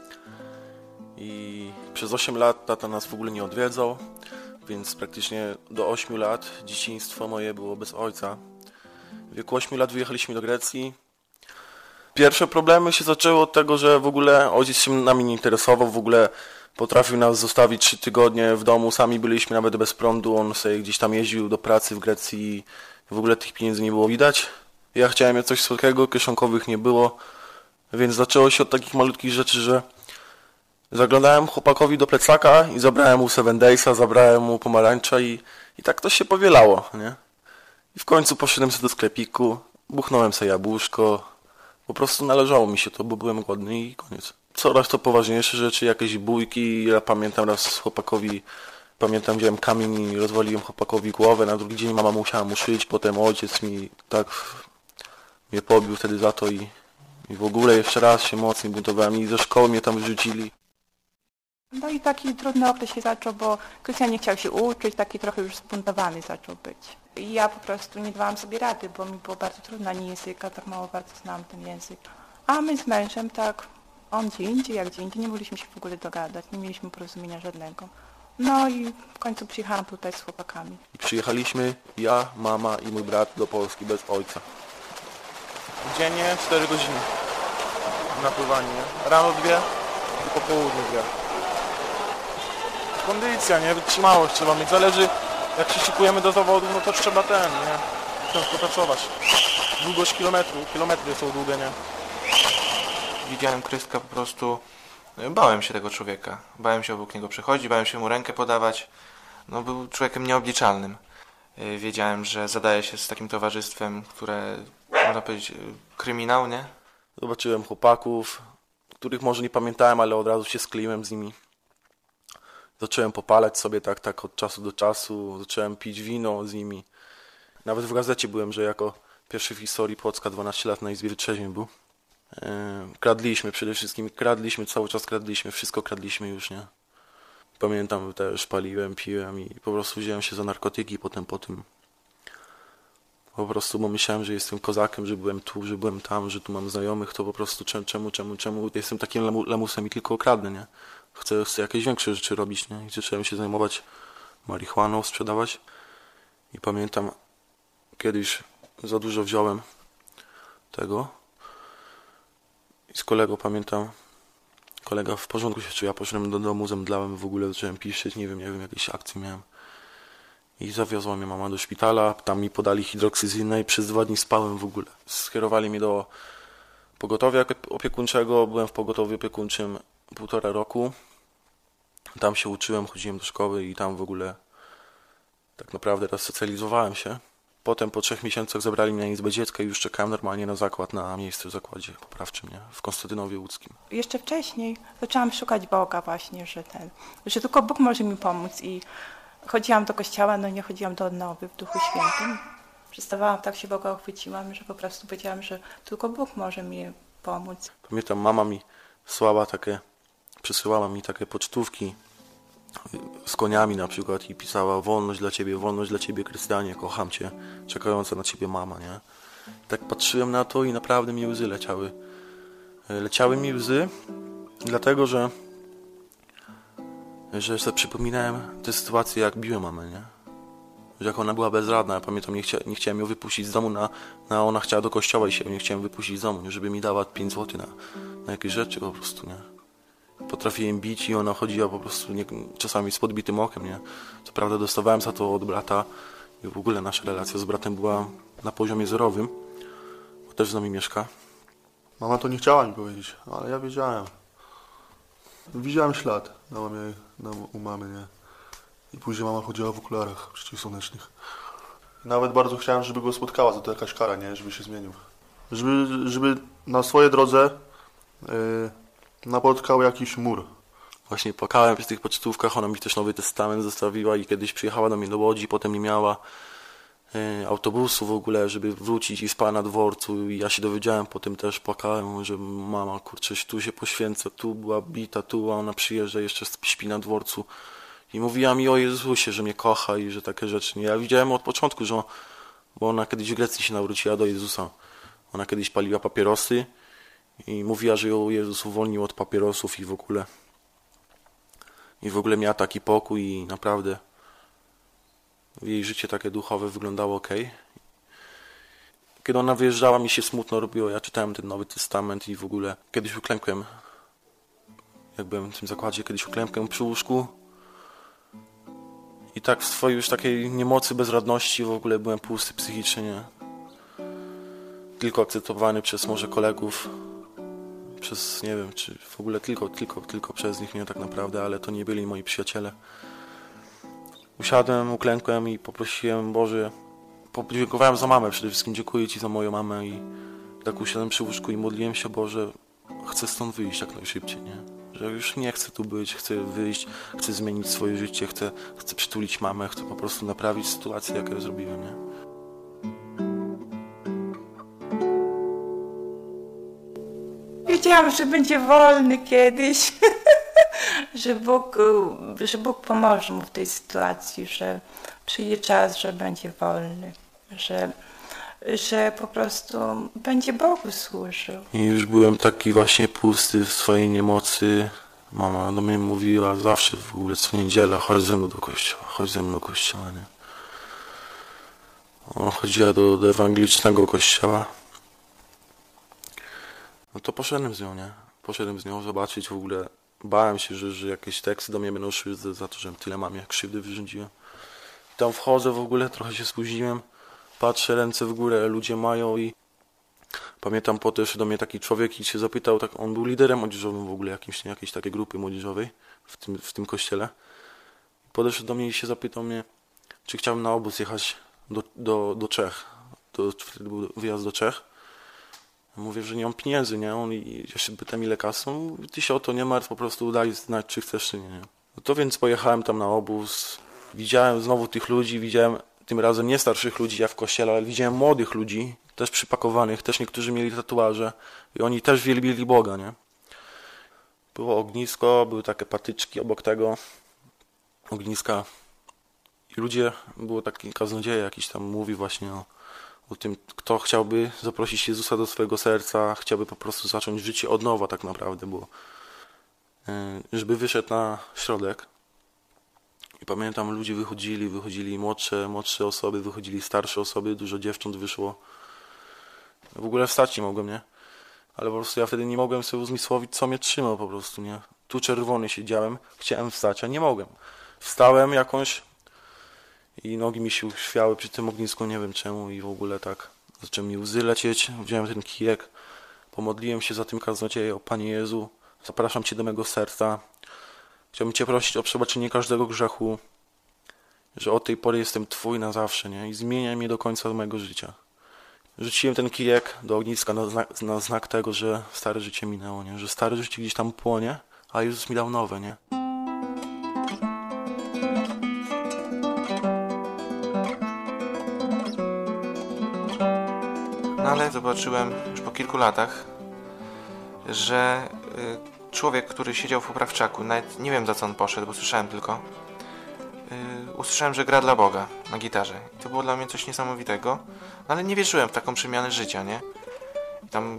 I przez 8 lat tata nas w ogóle nie odwiedzał, więc praktycznie do 8 lat dzieciństwo moje było bez ojca. W wieku 8 lat wyjechaliśmy do Grecji. Pierwsze problemy się zaczęły od tego, że w ogóle ojciec się nami nie interesował, w ogóle potrafił nas zostawić 3 tygodnie w domu, sami byliśmy nawet bez prądu, on sobie gdzieś tam jeździł do pracy w Grecji i w ogóle tych pieniędzy nie było widać. Ja chciałem mieć coś słodkiego, kieszonkowych nie było, więc zaczęło się od takich malutkich rzeczy, że zaglądałem chłopakowi do plecaka i zabrałem mu 7 Daysa, zabrałem mu pomarańcza i tak to się powielało, nie? I w końcu poszedłem sobie do sklepiku, buchnąłem sobie jabłuszko, po prostu należało mi się to, bo byłem głodny i koniec. Coraz to poważniejsze rzeczy, jakieś bójki. Ja pamiętam raz chłopakowi, wziąłem kamień i rozwaliłem chłopakowi głowę. Na drugi dzień mama musiała mu szyć, potem ojciec mi tak mnie pobił wtedy za to i w ogóle jeszcze raz się mocniej buntowałem i ze szkoły mnie tam wyrzucili. No i taki trudny okres się zaczął, bo Krystian nie chciał się uczyć, taki trochę już zbuntowany zaczął być. I ja po prostu nie dawałam sobie rady, bo mi było bardzo trudno, ani języka, tak mało bardzo znałam ten język. A my z mężem tak, on gdzie indziej, jak gdzie indziej, nie mogliśmy się w ogóle dogadać, nie mieliśmy porozumienia żadnego. No i w końcu przyjechałam tutaj z chłopakami. Przyjechaliśmy ja, mama i mój brat do Polski bez ojca. Dziennie 4 godziny na pływanie. Rano 2 i po południu 2. Kondycja, nie? Wytrzymałość trzeba mieć. Zależy, jak się szykujemy do zawodu, no to trzeba nie? Ciężko pracować. Długość kilometry są długie, nie? Widziałem Krystka po prostu, bałem się tego człowieka. Bałem się obok niego przechodzić, bałem się mu rękę podawać. No był człowiekiem nieobliczalnym. Wiedziałem, że zadaje się z takim towarzystwem, które, można powiedzieć, kryminał, nie? Zobaczyłem chłopaków, których może nie pamiętałem, ale od razu się skleiłem z nimi. Zacząłem popalać sobie tak od czasu do czasu, zacząłem pić wino z nimi. Nawet w gazecie byłem, że jako Pierwszy w historii Płocka 12 lat na izbie wytrzeźwień był. Kradliśmy przede wszystkim, cały czas kradliśmy, wszystko kradliśmy już, nie? Pamiętam, też paliłem, piłem i po prostu wziąłem się za narkotyki potem po tym. Po prostu, bo myślałem, że jestem kozakiem, że byłem tu, że byłem tam, że tu mam znajomych, to po prostu czemu jestem takim lamusem i tylko kradnę, nie? Chcę jakieś większe rzeczy robić, nie? I zacząłem się zajmować marihuaną, sprzedawać. I pamiętam, kiedyś za dużo wziąłem tego. I z kolegą pamiętam, kolega w porządku się czuł, ja poszedłem do domu, zemdlałem w ogóle, zacząłem piszczeć, nie wiem, jakieś akcje miałem. I zawiozła mnie mama do szpitala, tam mi podali hidroksyzynę i przez 2 dni spałem w ogóle. Skierowali mnie do pogotowia opiekuńczego, byłem w pogotowiu opiekuńczym 1,5 roku. Tam się uczyłem, chodziłem do szkoły i tam w ogóle tak naprawdę resocjalizowałem się. Potem po 3 miesiącach zabrali mnie na izbę dziecka i już czekałem normalnie na zakład, na miejsce w zakładzie poprawczym, nie? W Konstantynowie Łódzkim. Jeszcze wcześniej zaczęłam szukać Boga właśnie, że tylko Bóg może mi pomóc i chodziłam do kościoła, no nie chodziłam do odnowy w Duchu Świętym. Przestawałam, tak się Boga uchwyciłam, że po prostu powiedziałam, że tylko Bóg może mi pomóc. Pamiętam, mama mi przysyłała mi takie pocztówki z koniami na przykład i pisała wolność dla ciebie Krystianie, kocham cię, czekająca na ciebie mama, nie? Tak patrzyłem na to i naprawdę mi łzy leciały. Leciały mi łzy, dlatego że sobie przypominałem tę sytuację, jak biłem mamę, nie? Że jak ona była bezradna, ja pamiętam, nie chciałem ją wypuścić z domu, ona chciała do kościoła i się nie chciałem wypuścić z domu, żeby mi dała 5 zł na jakieś rzeczy po prostu, nie? Potrafiłem bić i ona chodziła po prostu czasami z podbitym okiem, nie? Co prawda dostawałem za to od brata i w ogóle nasza relacja z bratem była na poziomie zerowym, bo też z nami mieszka. Mama to nie chciała mi powiedzieć, ale ja wiedziałem. Widziałem ślad u mamy, nie? I później mama chodziła w okularach przeciwsłonecznych. Nawet bardzo chciałem, żeby go spotkała, za to jakaś kara, nie? Żeby się zmienił. Żeby na swojej drodze napotkał jakiś mur. Właśnie płakałem przy tych pocztówkach, ona mi też Nowy Testament zostawiła i kiedyś przyjechała do mnie do Łodzi, potem nie miała autobusu w ogóle, żeby wrócić i spała na dworcu i ja się dowiedziałem, potem też płakałem, że mama, kurczę, tu się poświęca, tu była bita, tu, a ona przyjeżdża, jeszcze śpi na dworcu i mówiła mi o Jezusie, że mnie kocha i że takie rzeczy. Ja widziałem od początku, bo ona kiedyś w Grecji się nawróciła do Jezusa. Ona kiedyś paliła papierosy i mówiła, że ją Jezus uwolnił od papierosów i w ogóle miała taki pokój i naprawdę jej życie takie duchowe wyglądało okej. Kiedy ona wyjeżdżała, mi się smutno robiło. Ja czytałem ten Nowy Testament i w ogóle kiedyś uklękłem, jak byłem w tym zakładzie, kiedyś uklękłem przy łóżku i tak w swojej już takiej niemocy, bezradności w ogóle byłem pusty psychicznie, nie? Tylko akceptowany przez może kolegów, przez, nie wiem, czy w ogóle tylko przez nich, nie tak naprawdę, ale to nie byli moi przyjaciele. Usiadłem, uklękłem i poprosiłem, Boże, podziękowałem za mamę przede wszystkim, dziękuję Ci za moją mamę i tak usiadłem przy łóżku i modliłem się, Boże, chcę stąd wyjść jak najszybciej, nie? Że już nie chcę tu być, chcę wyjść, chcę zmienić swoje życie, chcę przytulić mamę, chcę po prostu naprawić sytuację, jaką zrobiłem, nie? Wiedziałam, że będzie wolny kiedyś, że Bóg pomoże mu w tej sytuacji, że przyjdzie czas, że będzie wolny, że po prostu będzie Bogu służył. I już byłem taki właśnie pusty w swojej niemocy. Mama do mnie mówiła zawsze w ogóle co niedziela, chodź ze mną do kościoła, nie? Ona chodziła do ewangelicznego kościoła. No to poszedłem z nią, nie? Poszedłem z nią zobaczyć w ogóle. Bałem się, że jakieś teksty do mnie będą szły za to, że tyle mamie krzywdy wyrządziłem. I tam wchodzę w ogóle, trochę się spóźniłem. Patrzę, ręce w górę, ludzie mają i pamiętam potem do mnie taki człowiek i się zapytał, tak, on był liderem młodzieżowym w ogóle, jakiejś takiej grupy młodzieżowej w tym kościele. Podeszł do mnie i się zapytał mnie, czy chciałbym na obóz jechać do Czech. Wtedy był wyjazd do Czech. Mówię, że nie mam pieniędzy, nie? On i ja się pytam, ile kasy. Mówi, ty się o to nie martw, po prostu daj znać, czy chcesz, czy nie. No to więc pojechałem tam na obóz. Widziałem znowu tych ludzi, widziałem tym razem nie starszych ludzi jak w kościele, ale widziałem młodych ludzi, też przypakowanych, też niektórzy mieli tatuaże i oni też wielbili Boga, nie? Było ognisko, były takie patyczki obok tego ogniska i ludzie, było taki kaznodzieja jakiś tam mówi właśnie o tym, kto chciałby zaprosić Jezusa do swojego serca, chciałby po prostu zacząć życie od nowa tak naprawdę, bo żeby wyszedł na środek. I pamiętam, ludzie wychodzili młodsze osoby, wychodzili starsze osoby, dużo dziewcząt wyszło. W ogóle wstać nie mogłem, nie? Ale po prostu ja wtedy nie mogłem sobie uzmysłowić, co mnie trzyma po prostu, nie? Tu czerwony siedziałem, chciałem wstać, a nie mogłem. Wstałem jakąś i nogi mi się uświały przy tym ognisku, nie wiem czemu i w ogóle tak. Zaczęły mi łzy lecieć, wziąłem ten kijek, pomodliłem się za tym kaznodziejem, o Panie Jezu, zapraszam Cię do mego serca. Chciałbym Cię prosić o przebaczenie każdego grzechu, że od tej pory jestem Twój na zawsze, nie? I zmieniaj mnie do końca mojego życia. Rzuciłem ten kijek do ogniska na znak tego, że stare życie minęło, nie? Że stare życie gdzieś tam płonie, a Jezus mi dał nowe, nie? No ale zobaczyłem już po kilku latach, że człowiek, który siedział w poprawczaku, nawet nie wiem za co on poszedł, bo słyszałem tylko, usłyszałem, że gra dla Boga na gitarze. I to było dla mnie coś niesamowitego, ale nie wierzyłem w taką przemianę życia, nie? I tam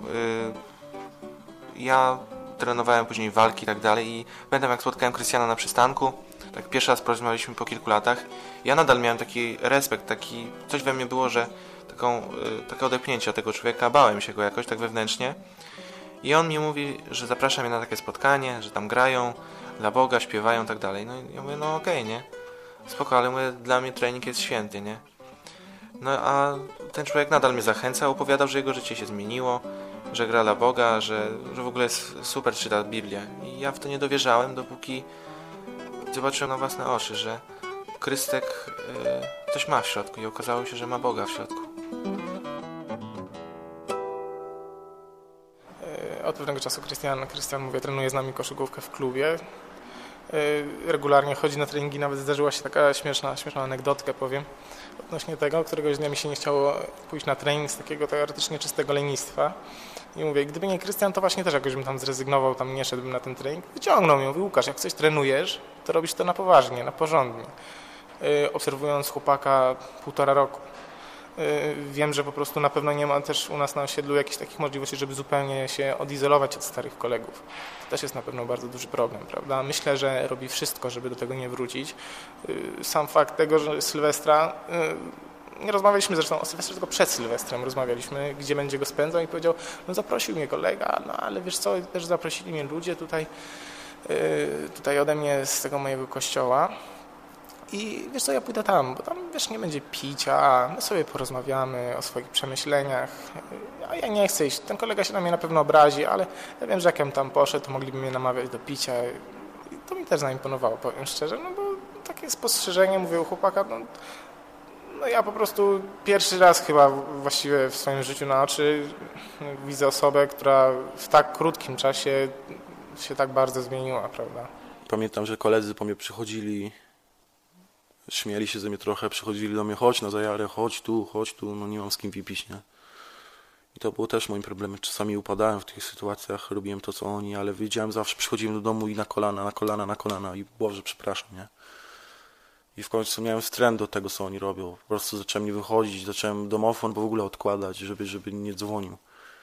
ja trenowałem później walki i tak dalej i pamiętam, jak spotkałem Krystiana na przystanku, tak pierwszy raz porozmawialiśmy po kilku latach. Ja nadal miałem taki respekt, coś we mnie było, że takie odepchnięcie od tego człowieka, bałem się go jakoś tak wewnętrznie. I on mi mówi, że zaprasza mnie na takie spotkanie, że tam grają dla Boga, śpiewają i tak dalej. No i ja mówię, no okej, nie? Spoko, ale mówię, dla mnie trening jest święty, nie? No a ten człowiek nadal mnie zachęcał, opowiadał, że jego życie się zmieniło, że gra dla Boga, że w ogóle jest super, czyta Biblię. I ja w to nie dowierzałem, dopóki zobaczyłem na własne oczy, że Krystek coś ma w środku i okazało się, że ma Boga w środku. Od pewnego czasu Krystian, mówię, trenuje z nami koszykówkę w klubie. Regularnie chodzi na treningi, nawet zdarzyła się taka śmieszna anegdotkę, powiem, odnośnie tego. Któregoś dnia mi się nie chciało pójść na trening z takiego teoretycznie czystego lenistwa. I mówię, gdyby nie Krystian, to właśnie też jakoś bym tam zrezygnował, tam nie szedłbym na ten trening. Wyciągnął mnie, mówi, Łukasz, jak coś trenujesz, to robisz to na poważnie, na porządnie. Obserwując chłopaka 1,5 roku. Wiem, że po prostu na pewno nie ma też u nas na osiedlu jakichś takich możliwości, żeby zupełnie się odizolować od starych kolegów. To też jest na pewno bardzo duży problem, prawda? Myślę, że robi wszystko, żeby do tego nie wrócić. Sam fakt tego, że Sylwestra, nie rozmawialiśmy zresztą o Sylwestrze, tylko przed Sylwestrem rozmawialiśmy, gdzie będzie go spędzał i powiedział, no zaprosił mnie kolega, no ale wiesz co, też zaprosili mnie ludzie tutaj ode mnie z tego mojego kościoła. I wiesz co, ja pójdę tam, bo tam wiesz, nie będzie picia, my sobie porozmawiamy o swoich przemyśleniach, a ja nie chcę iść, ten kolega się na mnie na pewno obrazi, ale ja wiem, że jak ja bym tam poszedł, to mogliby mnie namawiać do picia i to mi też zaimponowało, powiem szczerze, no bo takie spostrzeżenie, mówię u chłopaka, no ja po prostu pierwszy raz chyba właściwie w swoim życiu na oczy widzę osobę, która w tak krótkim czasie się tak bardzo zmieniła, prawda? Pamiętam, że koledzy po mnie przychodzili, śmieli się ze mnie trochę, przychodzili do mnie, chodź na zajarę, chodź tu, no nie mam z kim wypić, nie? I to było też moim problemem. Czasami upadałem w tych sytuacjach, robiłem to, co oni, ale wiedziałem, zawsze przychodziłem do domu i na kolana i Boże, przepraszam, nie? I w końcu miałem wstręt do tego, co oni robią. Po prostu zacząłem nie wychodzić, zacząłem domofon w ogóle odkładać, żeby nie dzwonił.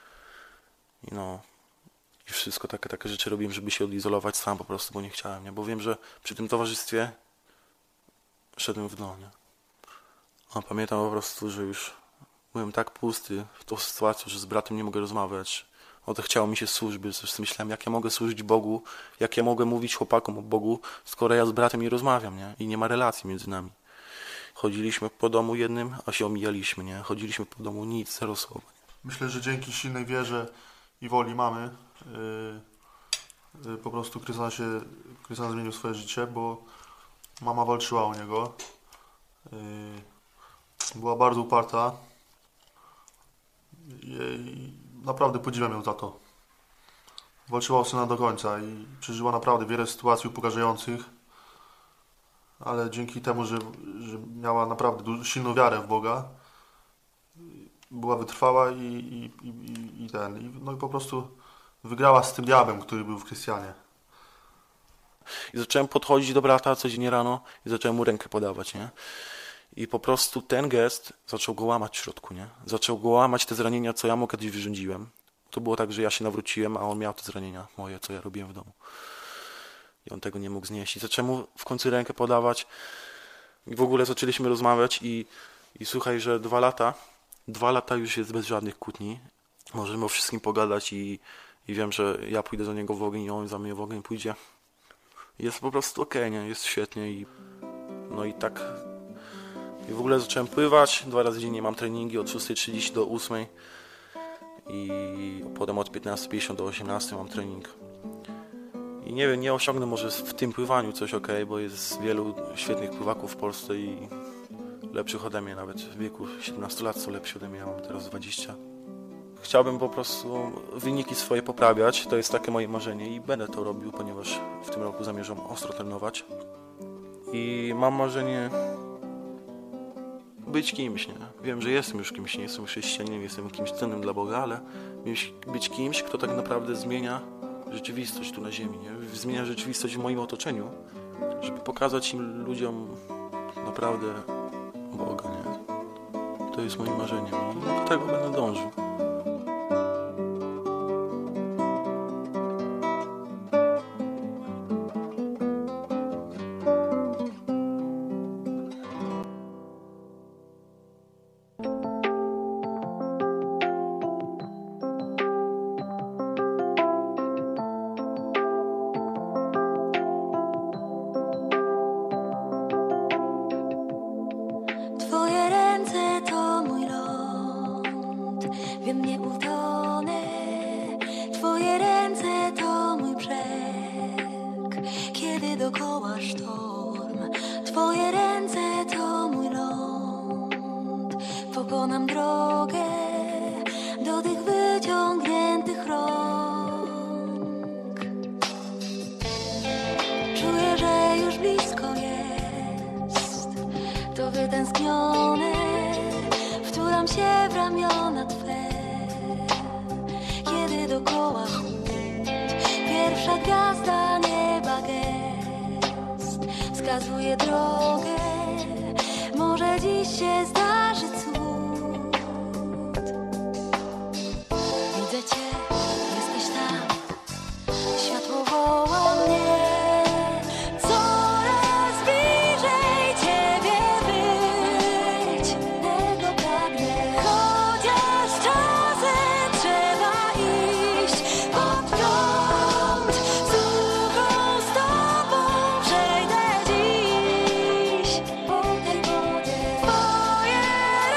I wszystko takie rzeczy robiłem, żeby się odizolować sam po prostu, bo nie chciałem, nie? Bo wiem, że przy tym towarzystwie szedłem w dno, nie? A pamiętam po prostu, że już byłem tak pusty w tą sytuację, że z bratem nie mogę rozmawiać. Chciało mi się służby, coś myślałem, jak ja mogę służyć Bogu, jak ja mogę mówić chłopakom o Bogu, skoro ja z bratem nie rozmawiam, nie? I nie ma relacji między nami. Chodziliśmy po domu jednym, a się omijaliśmy, nie? Chodziliśmy po domu, nic, zero słowa. Myślę, że dzięki silnej wierze i woli mamy po prostu Krystian zmienił swoje życie, bo mama walczyła o niego. Była bardzo uparta. I naprawdę podziwiam ją za to. Walczyła o syna do końca i przeżyła naprawdę wiele sytuacji upokarzających. Ale dzięki temu, że miała naprawdę silną wiarę w Boga, była wytrwała i no i po prostu wygrała z tym diabłem, który był w Krystianie. I zacząłem podchodzić do brata codziennie rano i zacząłem mu rękę podawać, nie? I po prostu ten gest zaczął go łamać w środku, nie? Zaczął go łamać te zranienia, co ja mu kiedyś wyrządziłem. To było tak, że ja się nawróciłem, a on miał te zranienia moje, co ja robiłem w domu. I on tego nie mógł znieść. I zacząłem mu w końcu rękę podawać. I w ogóle zaczęliśmy rozmawiać i słuchaj, że 2 lata już jest bez żadnych kłótni. Możemy o wszystkim pogadać i wiem, że ja pójdę za niego w ogień i on za mnie w ogień pójdzie. Jest po prostu okej, nie? Jest świetnie i no i tak. I w ogóle zacząłem pływać. 2 razy dziennie mam treningi od 6:30 do 8:00 i potem od 15:50 do 18:00 mam trening. I nie wiem, nie osiągnę może w tym pływaniu coś bo jest wielu świetnych pływaków w Polsce i lepszych ode mnie, nawet w wieku 17 lat są lepsi ode mnie, ja mam teraz 20. Chciałbym po prostu wyniki swoje poprawiać, to jest takie moje marzenie i będę to robił, ponieważ w tym roku zamierzam ostro trenować. I mam marzenie być kimś, nie? Wiem, że jestem już kimś, nie jestem chrześcijaninem, jestem kimś cennym dla Boga, ale być kimś, kto tak naprawdę zmienia rzeczywistość tu na ziemi, nie? Zmienia rzeczywistość w moim otoczeniu, żeby pokazać im ludziom naprawdę Boga, nie? To jest moim marzeniem i do tego będę dążył. Twoje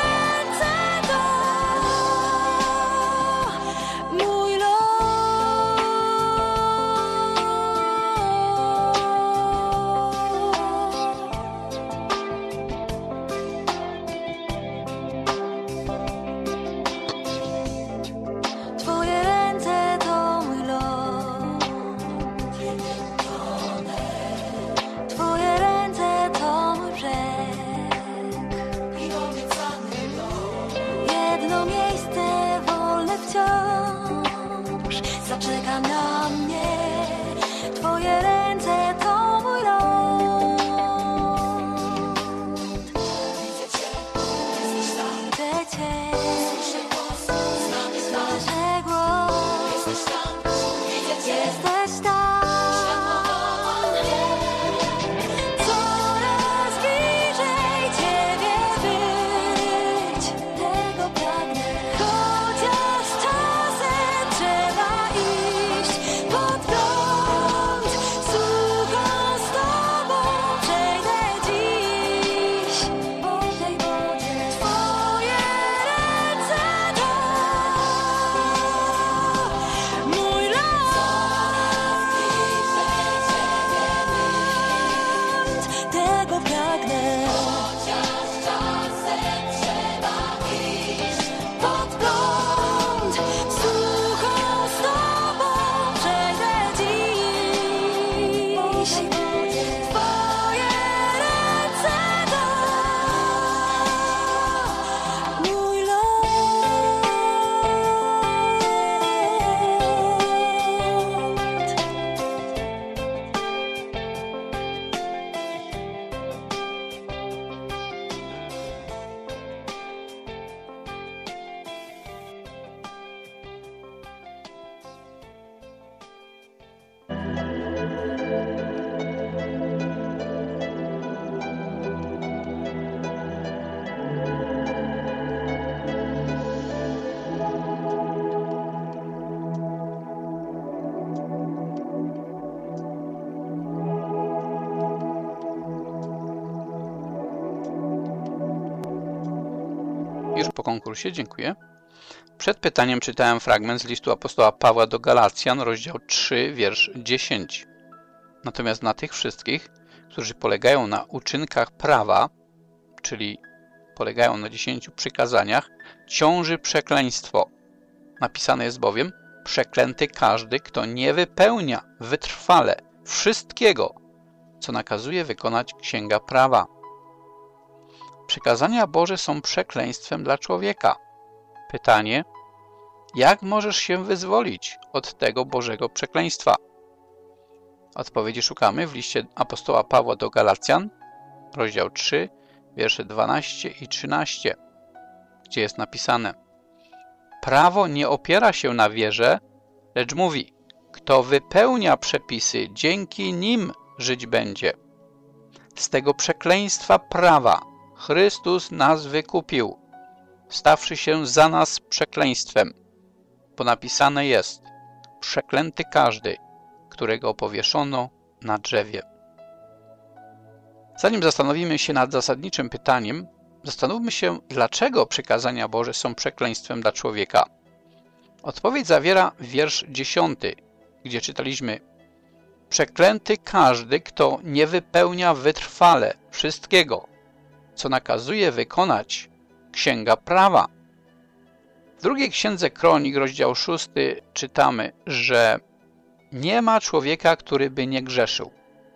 po konkursie, dziękuję. Przed pytaniem czytałem fragment z listu apostoła Pawła do Galacjan, rozdział 3, wiersz 10. Natomiast na tych wszystkich, którzy polegają na uczynkach prawa, czyli polegają na 10 przykazaniach, ciąży przekleństwo. Napisane jest bowiem: przeklęty każdy, kto nie wypełnia wytrwale wszystkiego, co nakazuje wykonać Księga Prawa. Przykazania Boże są przekleństwem dla człowieka. Pytanie: jak możesz się wyzwolić od tego Bożego przekleństwa? Odpowiedzi szukamy w liście apostoła Pawła do Galacjan, rozdział 3, wiersze 12 i 13, gdzie jest napisane: prawo nie opiera się na wierze, lecz mówi: kto wypełnia przepisy, dzięki nim żyć będzie. Z tego przekleństwa prawa Chrystus nas wykupił, stawszy się za nas przekleństwem, bo napisane jest: przeklęty każdy, którego powieszono na drzewie. Zanim zastanowimy się nad zasadniczym pytaniem, zastanówmy się, dlaczego przykazania Boże są przekleństwem dla człowieka. Odpowiedź zawiera wiersz 10, gdzie czytaliśmy: przeklęty każdy, kto nie wypełnia wytrwale wszystkiego, co nakazuje wykonać Księga Prawa. W drugiej Księdze Kronik, rozdział 6, czytamy, że nie ma człowieka, który by nie grzeszył.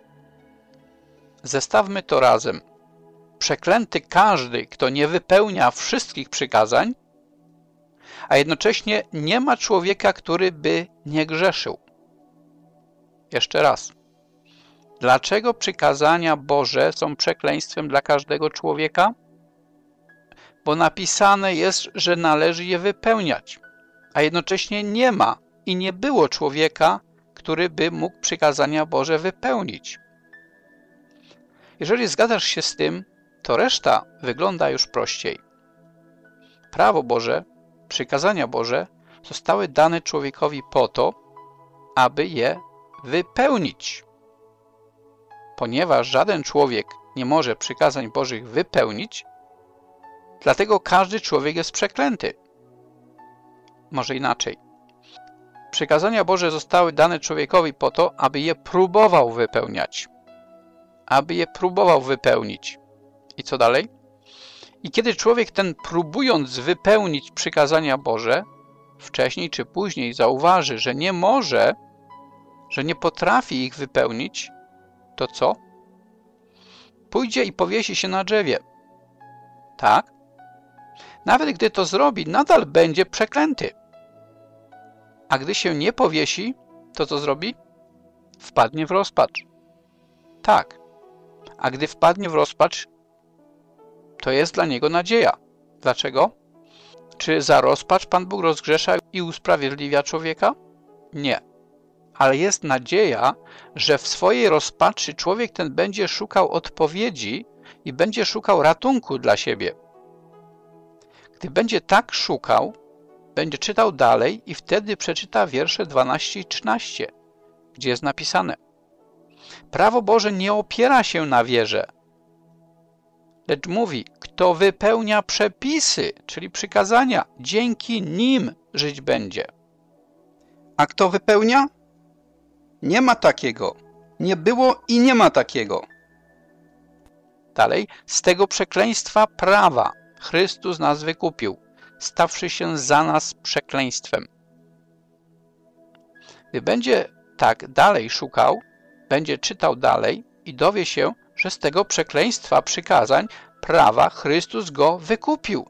Zestawmy to razem. Przeklęty każdy, kto nie wypełnia wszystkich przykazań, a jednocześnie nie ma człowieka, który by nie grzeszył. Jeszcze raz. Dlaczego przykazania Boże są przekleństwem dla każdego człowieka? Bo napisane jest, że należy je wypełniać, a jednocześnie nie ma i nie było człowieka, który by mógł przykazania Boże wypełnić. Jeżeli zgadzasz się z tym, to reszta wygląda już prościej. Prawo Boże, przykazania Boże zostały dane człowiekowi po to, aby je wypełnić. Ponieważ żaden człowiek nie może przykazań Bożych wypełnić, dlatego każdy człowiek jest przeklęty. Może inaczej. Przykazania Boże zostały dane człowiekowi po to, aby je próbował wypełniać. Aby je próbował wypełnić. I co dalej? I kiedy człowiek ten, próbując wypełnić przykazania Boże, wcześniej czy później zauważy, że nie może, że nie potrafi ich wypełnić, to co? Pójdzie i powiesi się na drzewie. Tak? Nawet gdy to zrobi, nadal będzie przeklęty. A gdy się nie powiesi, to co zrobi? Wpadnie w rozpacz. Tak. A gdy wpadnie w rozpacz, to jest dla niego nadzieja. Dlaczego? Czy za rozpacz Pan Bóg rozgrzesza i usprawiedliwia człowieka? Nie. Ale jest nadzieja, że w swojej rozpaczy człowiek ten będzie szukał odpowiedzi i będzie szukał ratunku dla siebie. Gdy będzie tak szukał, będzie czytał dalej i wtedy przeczyta wiersze 12 i 13, gdzie jest napisane: prawo Boże nie opiera się na wierze, lecz mówi: kto wypełnia przepisy, czyli przykazania, dzięki nim żyć będzie. A kto wypełnia? Nie ma takiego. Nie było i nie ma takiego. Dalej, z tego przekleństwa prawa Chrystus nas wykupił, stawszy się za nas przekleństwem. Gdy będzie tak dalej szukał, będzie czytał dalej i dowie się, że z tego przekleństwa przykazań prawa Chrystus go wykupił.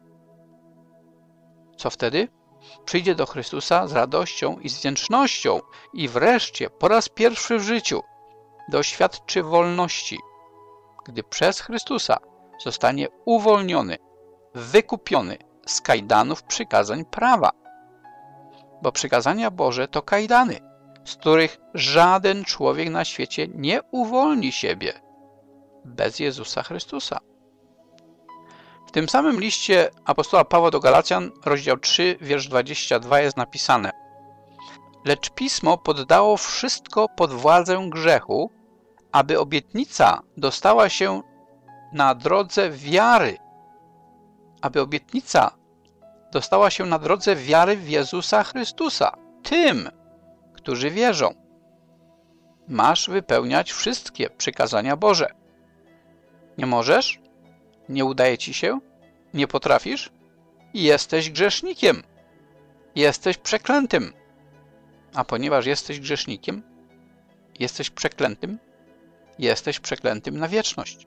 Co wtedy? Przyjdzie do Chrystusa z radością i z wdzięcznością i wreszcie po raz pierwszy w życiu doświadczy wolności, gdy przez Chrystusa zostanie uwolniony, wykupiony z kajdanów przykazań prawa. Bo przykazania Boże to kajdany, z których żaden człowiek na świecie nie uwolni siebie bez Jezusa Chrystusa. W tym samym liście apostoła Pawła do Galacjan, rozdział 3, wiersz 22 jest napisane: lecz Pismo poddało wszystko pod władzę grzechu, aby obietnica dostała się na drodze wiary. Aby obietnica dostała się na drodze wiary w Jezusa Chrystusa. Tym, którzy wierzą. Masz wypełniać wszystkie przykazania Boże. Nie możesz? Nie udaje ci się? Nie potrafisz? Jesteś grzesznikiem. Jesteś przeklętym. A ponieważ jesteś grzesznikiem, jesteś przeklętym na wieczność.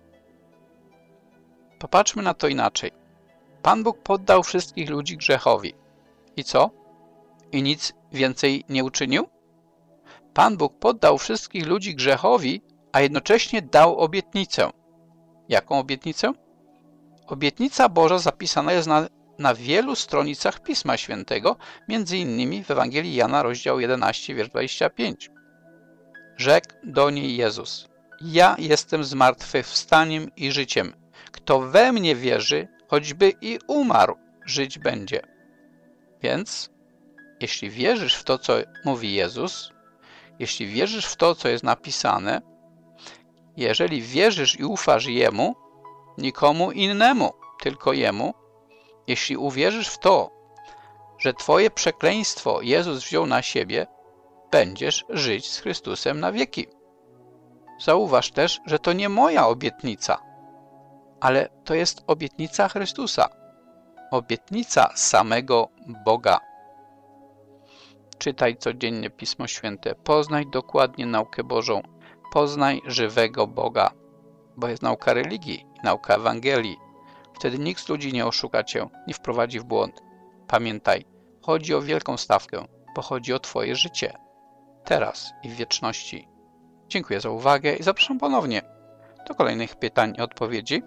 Popatrzmy na to inaczej. Pan Bóg poddał wszystkich ludzi grzechowi. I co? I nic więcej nie uczynił? Pan Bóg poddał wszystkich ludzi grzechowi, a jednocześnie dał obietnicę. Jaką obietnicę? Obietnica Boża zapisana jest na wielu stronicach Pisma Świętego, między innymi w Ewangelii Jana, rozdział 11, wiersz 25. Rzekł do niej Jezus: Ja jestem zmartwychwstaniem i życiem. Kto we mnie wierzy, choćby i umarł, żyć będzie. Więc, jeśli wierzysz w to, co mówi Jezus, jeśli wierzysz w to, co jest napisane, jeżeli wierzysz i ufasz Jemu, nikomu innemu, tylko Jemu, jeśli uwierzysz w to, że Twoje przekleństwo Jezus wziął na siebie, będziesz żyć z Chrystusem na wieki. Zauważ też, że to nie moja obietnica, ale to jest obietnica Chrystusa, obietnica samego Boga. Czytaj codziennie Pismo Święte, poznaj dokładnie naukę Bożą, poznaj żywego Boga, bo jest nauka religii i nauka Ewangelii. Wtedy nikt z ludzi nie oszuka cię, nie wprowadzi w błąd. Pamiętaj, chodzi o wielką stawkę, bo chodzi o twoje życie, teraz i w wieczności. Dziękuję za uwagę i zapraszam ponownie do kolejnych pytań i odpowiedzi.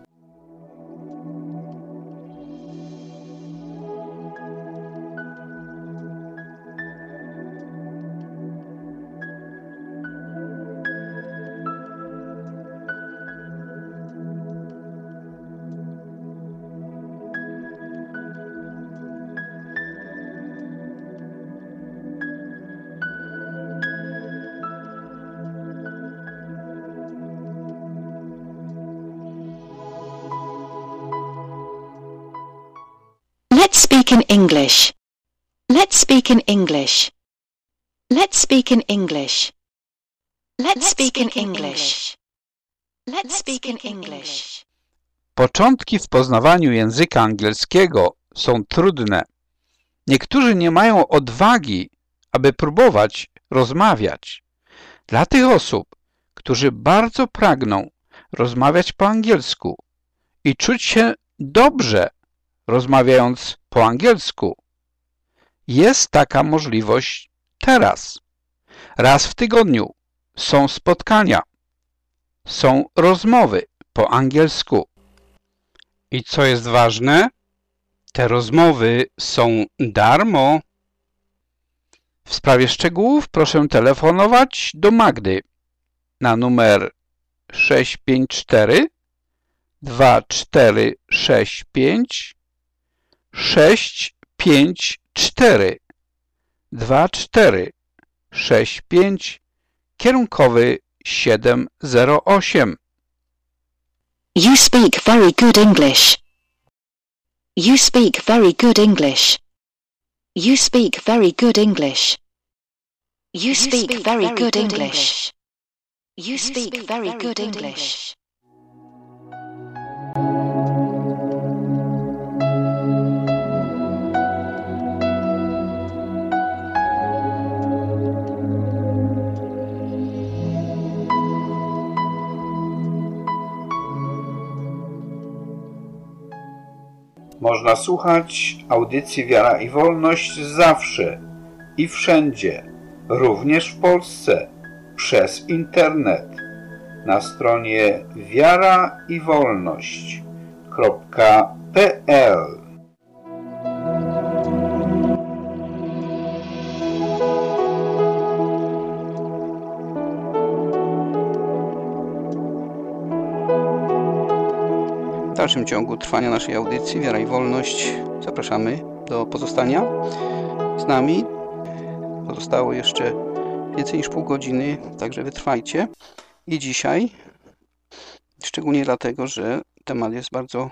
Let's speak in English. Let's speak in English. Let's speak in English. Let's speak in English. Let's speak in English. Początki w poznawaniu języka angielskiego są trudne. Niektórzy nie mają odwagi, aby próbować rozmawiać. Dla tych osób, którzy bardzo pragną rozmawiać po angielsku i czuć się dobrze rozmawiając po angielsku, jest taka możliwość teraz. Raz w tygodniu są spotkania, są rozmowy po angielsku. I co jest ważne, te rozmowy są darmo. W sprawie szczegółów proszę telefonować do Magdy na numer 654 2465 654 2465 kierunkowy 708. You speak very good English. You speak very good English. You speak very good English. You speak very good English. You speak very good English. Można słuchać audycji Wiara i Wolność zawsze i wszędzie, również w Polsce, przez internet, na stronie wiaraiwolność.pl. W dalszym ciągu trwania naszej audycji Wiara i Wolność zapraszamy do pozostania z nami. Pozostało jeszcze więcej niż pół godziny, także wytrwajcie. I dzisiaj, szczególnie dlatego, że temat jest bardzo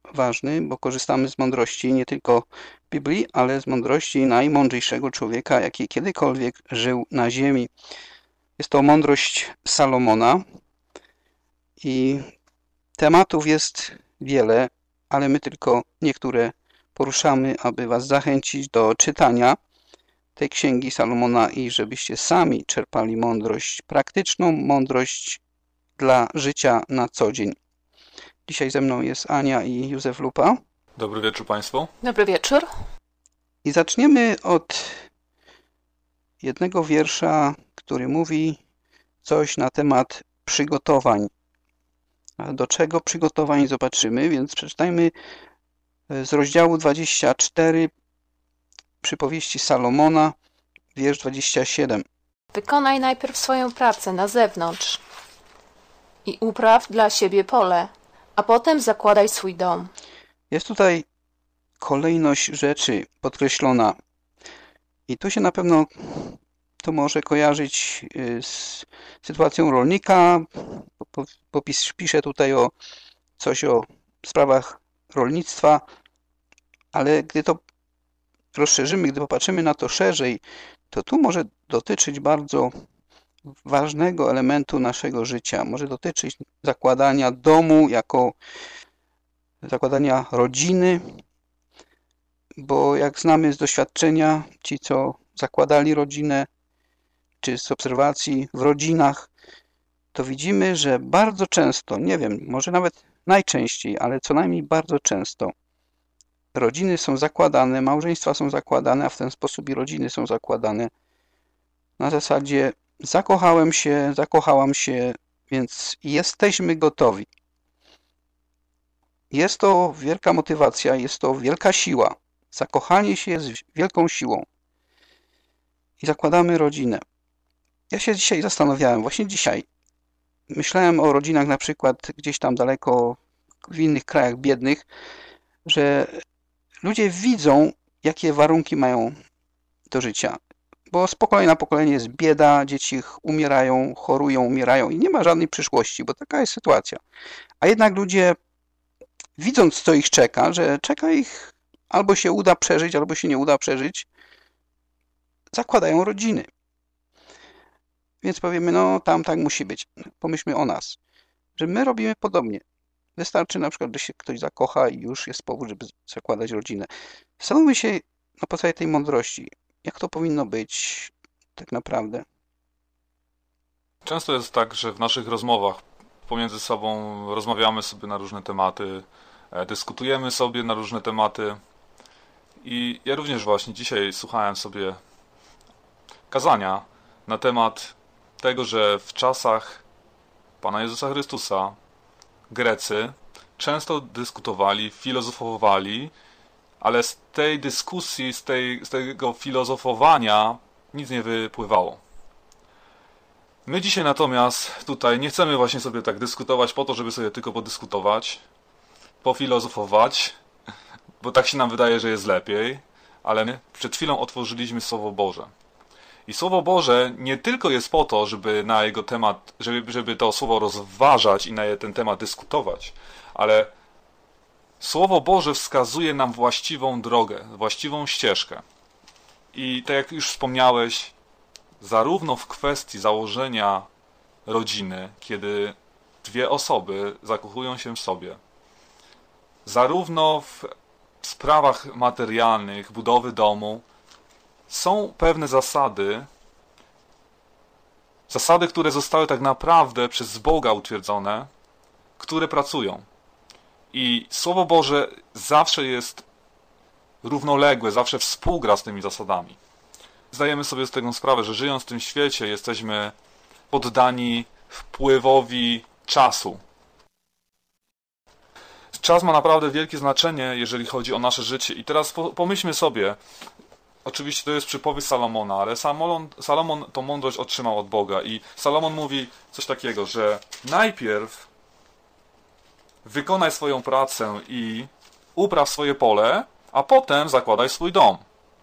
ważny, bo korzystamy z mądrości nie tylko Biblii, ale z mądrości najmądrzejszego człowieka, jaki kiedykolwiek żył na ziemi. Jest to mądrość Salomona i tematów jest wiele, ale my tylko niektóre poruszamy, aby was zachęcić do czytania tej księgi Salomona i żebyście sami czerpali mądrość, praktyczną mądrość dla życia na co dzień. Dzisiaj ze mną jest Ania i Józef Lupa. Dobry wieczór Państwu. Dobry wieczór. I zaczniemy od jednego wiersza, który mówi coś na temat przygotowań. A do czego przygotowań zobaczymy, więc przeczytajmy z rozdziału 24 przypowieści Salomona, wiersz 27. Wykonaj najpierw swoją pracę na zewnątrz i upraw dla siebie pole, a potem zakładaj swój dom. Jest tutaj kolejność rzeczy podkreślona. I tu się na pewno to może kojarzyć z sytuacją rolnika. Pisze tutaj coś o sprawach rolnictwa, ale gdy to rozszerzymy, gdy popatrzymy na to szerzej, to tu może dotyczyć bardzo ważnego elementu naszego życia. Może dotyczyć zakładania domu, jako zakładania rodziny, bo jak znamy z doświadczenia, ci co zakładali rodzinę, czy z obserwacji w rodzinach, to widzimy, że bardzo często, nie wiem, może nawet najczęściej, ale co najmniej bardzo często rodziny są zakładane, małżeństwa są zakładane, a w ten sposób i rodziny są zakładane na zasadzie zakochałam się, więc jesteśmy gotowi. Jest to wielka motywacja, jest to wielka siła. Zakochanie się jest wielką siłą. I zakładamy rodzinę. Ja się dzisiaj zastanawiałem, właśnie dzisiaj. Myślałem o rodzinach na przykład gdzieś tam daleko w innych krajach biednych, że ludzie widzą, jakie warunki mają do życia. Bo z pokolenia na pokolenie jest bieda, dzieci umierają, chorują, umierają i nie ma żadnej przyszłości, bo taka jest sytuacja. A jednak ludzie, widząc co ich czeka, że czeka ich albo się uda przeżyć, albo się nie uda przeżyć, zakładają rodziny. Więc powiemy, no tam tak musi być. Pomyślmy o nas, że my robimy podobnie. Wystarczy na przykład, że się ktoś zakocha i już jest powód, żeby zakładać rodzinę. Zastanówmy się na podstawie tej mądrości, jak to powinno być tak naprawdę. Często jest tak, że w naszych rozmowach pomiędzy sobą rozmawiamy sobie na różne tematy, dyskutujemy sobie na różne tematy i ja również właśnie dzisiaj słuchałem sobie kazania na temat tego, że w czasach Pana Jezusa Chrystusa Grecy często dyskutowali, filozofowali, ale z tej dyskusji, z tego filozofowania nic nie wypływało. My dzisiaj natomiast tutaj nie chcemy właśnie sobie tak dyskutować po to, żeby sobie tylko podyskutować, pofilozofować, bo tak się nam wydaje, że jest lepiej, ale my przed chwilą otworzyliśmy Słowo Boże. I Słowo Boże nie tylko jest po to, żeby na jego temat, żeby to Słowo rozważać i na ten temat dyskutować, ale Słowo Boże wskazuje nam właściwą drogę, właściwą ścieżkę. I tak jak już wspomniałeś, zarówno w kwestii założenia rodziny, kiedy dwie osoby zakochują się w sobie, zarówno w sprawach materialnych, budowy domu, są pewne zasady, które zostały tak naprawdę przez Boga utwierdzone, które pracują. I Słowo Boże zawsze jest równoległe, zawsze współgra z tymi zasadami. Zdajemy sobie z tego sprawę, że żyjąc w tym świecie jesteśmy poddani wpływowi czasu. Czas ma naprawdę wielkie znaczenie, jeżeli chodzi o nasze życie. I teraz pomyślmy sobie, oczywiście to jest przypowieść Salomona, ale Salomon tą mądrość otrzymał od Boga i Salomon mówi coś takiego, że najpierw wykonaj swoją pracę i upraw swoje pole, a potem zakładaj swój dom.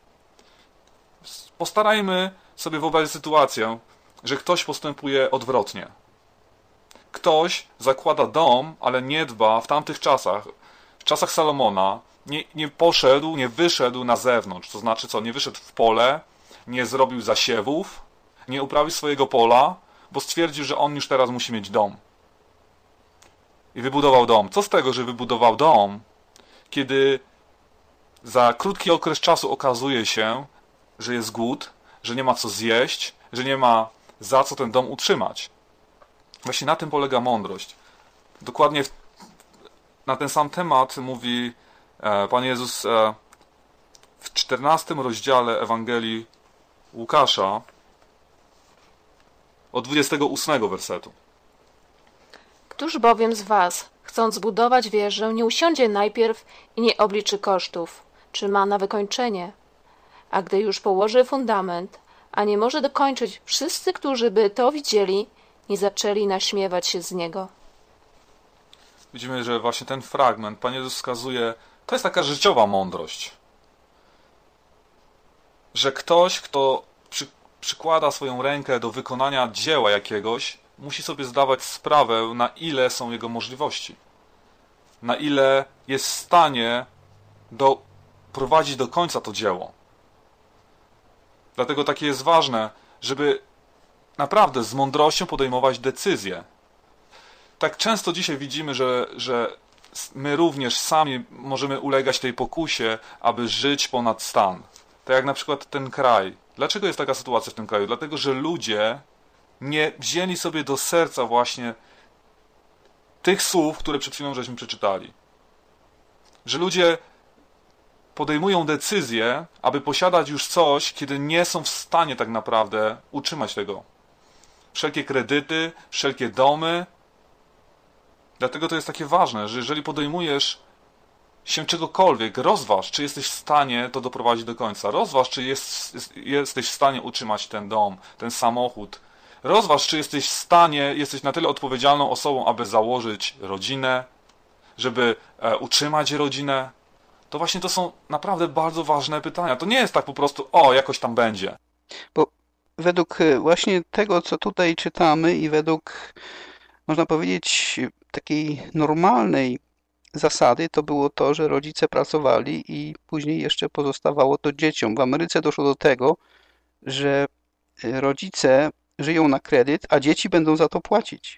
Postarajmy sobie wyobrazić sytuację, że ktoś postępuje odwrotnie. Ktoś zakłada dom, ale nie dba w tamtych czasach. w czasach Salomona nie poszedł, nie wyszedł na zewnątrz. To znaczy co? Nie wyszedł w pole, nie zrobił zasiewów, nie uprawił swojego pola, bo stwierdził, że on już teraz musi mieć dom. I wybudował dom. Co z tego, że wybudował dom, kiedy za krótki okres czasu okazuje się, że jest głód, że nie ma co zjeść, że nie ma za co ten dom utrzymać. Właśnie na tym polega mądrość. Dokładnie na ten sam temat mówi Pan Jezus w 14 rozdziale Ewangelii Łukasza od 28 wersetu. Któż bowiem z was, chcąc budować wieżę, nie usiądzie najpierw i nie obliczy kosztów, czy ma na wykończenie? A gdy już położy fundament, a nie może dokończyć, wszyscy, którzy by to widzieli, nie zaczęli naśmiewać się z niego. Widzimy, że właśnie ten fragment Pan Jezus wskazuje, to jest taka życiowa mądrość. Że ktoś, kto przykłada swoją rękę do wykonania dzieła jakiegoś, musi sobie zdawać sprawę, na ile są jego możliwości. Na ile jest w stanie prowadzić do końca to dzieło. Dlatego takie jest ważne, żeby naprawdę z mądrością podejmować decyzje. Tak często dzisiaj widzimy, że my również sami możemy ulegać tej pokusie, aby żyć ponad stan. Tak jak na przykład ten kraj. Dlaczego jest taka sytuacja w tym kraju? Dlatego, że ludzie nie wzięli sobie do serca właśnie tych słów, które przed chwilą żeśmy przeczytali. Że ludzie podejmują decyzję, aby posiadać już coś, kiedy nie są w stanie tak naprawdę utrzymać tego. Wszelkie kredyty, wszelkie domy. Dlatego to jest takie ważne, że jeżeli podejmujesz się czegokolwiek, rozważ, czy jesteś w stanie to doprowadzić do końca. Rozważ, czy jesteś w stanie utrzymać ten dom, ten samochód. Rozważ, czy jesteś w stanie, jesteś na tyle odpowiedzialną osobą, aby założyć rodzinę, żeby utrzymać rodzinę. To właśnie to są naprawdę bardzo ważne pytania. To nie jest tak po prostu, jakoś tam będzie. Bo według właśnie tego, co tutaj czytamy i według, można powiedzieć, takiej normalnej zasady, to było to, że rodzice pracowali i później jeszcze pozostawało to dzieciom. W Ameryce doszło do tego, że rodzice żyją na kredyt, a dzieci będą za to płacić.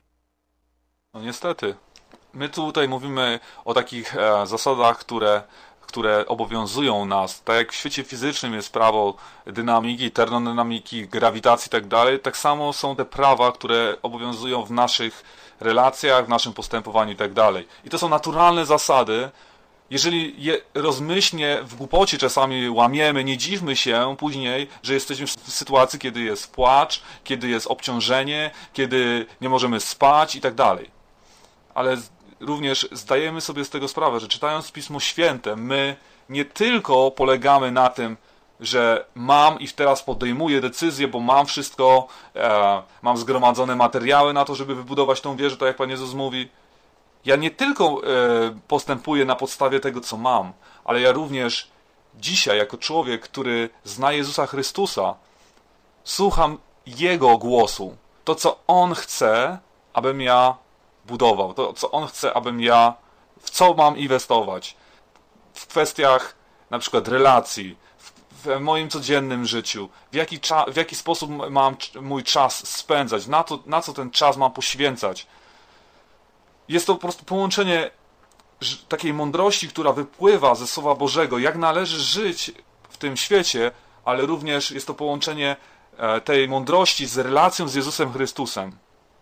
No niestety. My tutaj mówimy o takich zasadach, które obowiązują nas. Tak jak w świecie fizycznym jest prawo dynamiki, termodynamiki, grawitacji i tak dalej, tak samo są te prawa, które obowiązują w naszych relacjach, w naszym postępowaniu i tak dalej. I to są naturalne zasady. Jeżeli je rozmyślnie w głupocie czasami łamiemy, nie dziwmy się później, że jesteśmy w sytuacji, kiedy jest płacz, kiedy jest obciążenie, kiedy nie możemy spać i tak dalej. Ale również zdajemy sobie z tego sprawę, że czytając Pismo Święte, my nie tylko polegamy na tym, że mam i teraz podejmuję decyzję, bo mam wszystko, mam zgromadzone materiały na to, żeby wybudować tą wieżę, tak jak Pan Jezus mówi. Ja nie tylko postępuję na podstawie tego, co mam, ale ja również dzisiaj, jako człowiek, który zna Jezusa Chrystusa, słucham Jego głosu. To, co On chce, abym ja budował. To, co On chce, abym ja, w co mam inwestować. W kwestiach na przykład relacji, w moim codziennym życiu, w jaki sposób mam mój czas spędzać, na co ten czas mam poświęcać. Jest to po prostu połączenie takiej mądrości, która wypływa ze Słowa Bożego, jak należy żyć w tym świecie, ale również jest to połączenie tej mądrości z relacją z Jezusem Chrystusem.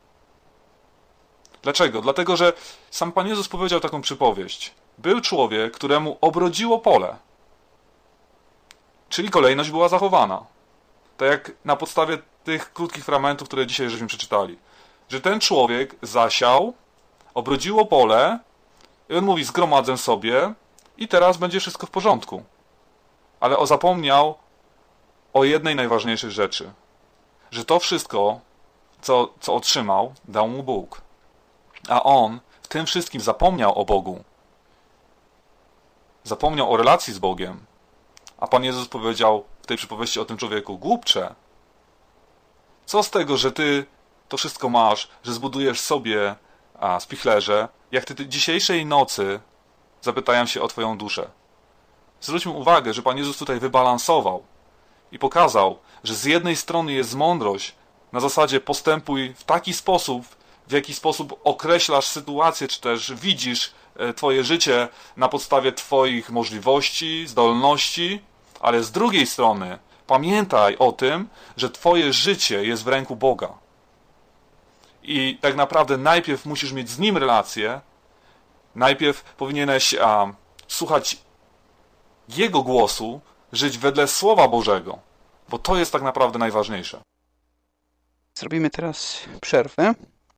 Dlaczego? Dlatego, że sam Pan Jezus powiedział taką przypowieść. Był człowiek, któremu obrodziło pole. Czyli kolejność była zachowana. Tak jak na podstawie tych krótkich fragmentów, które dzisiaj żeśmy przeczytali. Że ten człowiek zasiał, obrodziło pole i on mówi, zgromadzę sobie i teraz będzie wszystko w porządku. Ale zapomniał o jednej najważniejszej rzeczy. Że to wszystko, co otrzymał, dał mu Bóg. A on w tym wszystkim zapomniał o Bogu. Zapomniał o relacji z Bogiem. A Pan Jezus powiedział w tej przypowieści o tym człowieku, głupcze, co z tego, że ty to wszystko masz, że zbudujesz sobie spichlerze, jak ty dzisiejszej nocy zapytają się o twoją duszę. Zwróćmy uwagę, że Pan Jezus tutaj wybalansował i pokazał, że z jednej strony jest mądrość, na zasadzie postępuj w taki sposób, w jaki sposób określasz sytuację, czy też widzisz twoje życie na podstawie twoich możliwości, zdolności, ale z drugiej strony pamiętaj o tym, że twoje życie jest w ręku Boga. I tak naprawdę najpierw musisz mieć z Nim relację, najpierw powinieneś słuchać Jego głosu, żyć wedle Słowa Bożego, bo to jest tak naprawdę najważniejsze. Zrobimy teraz przerwę.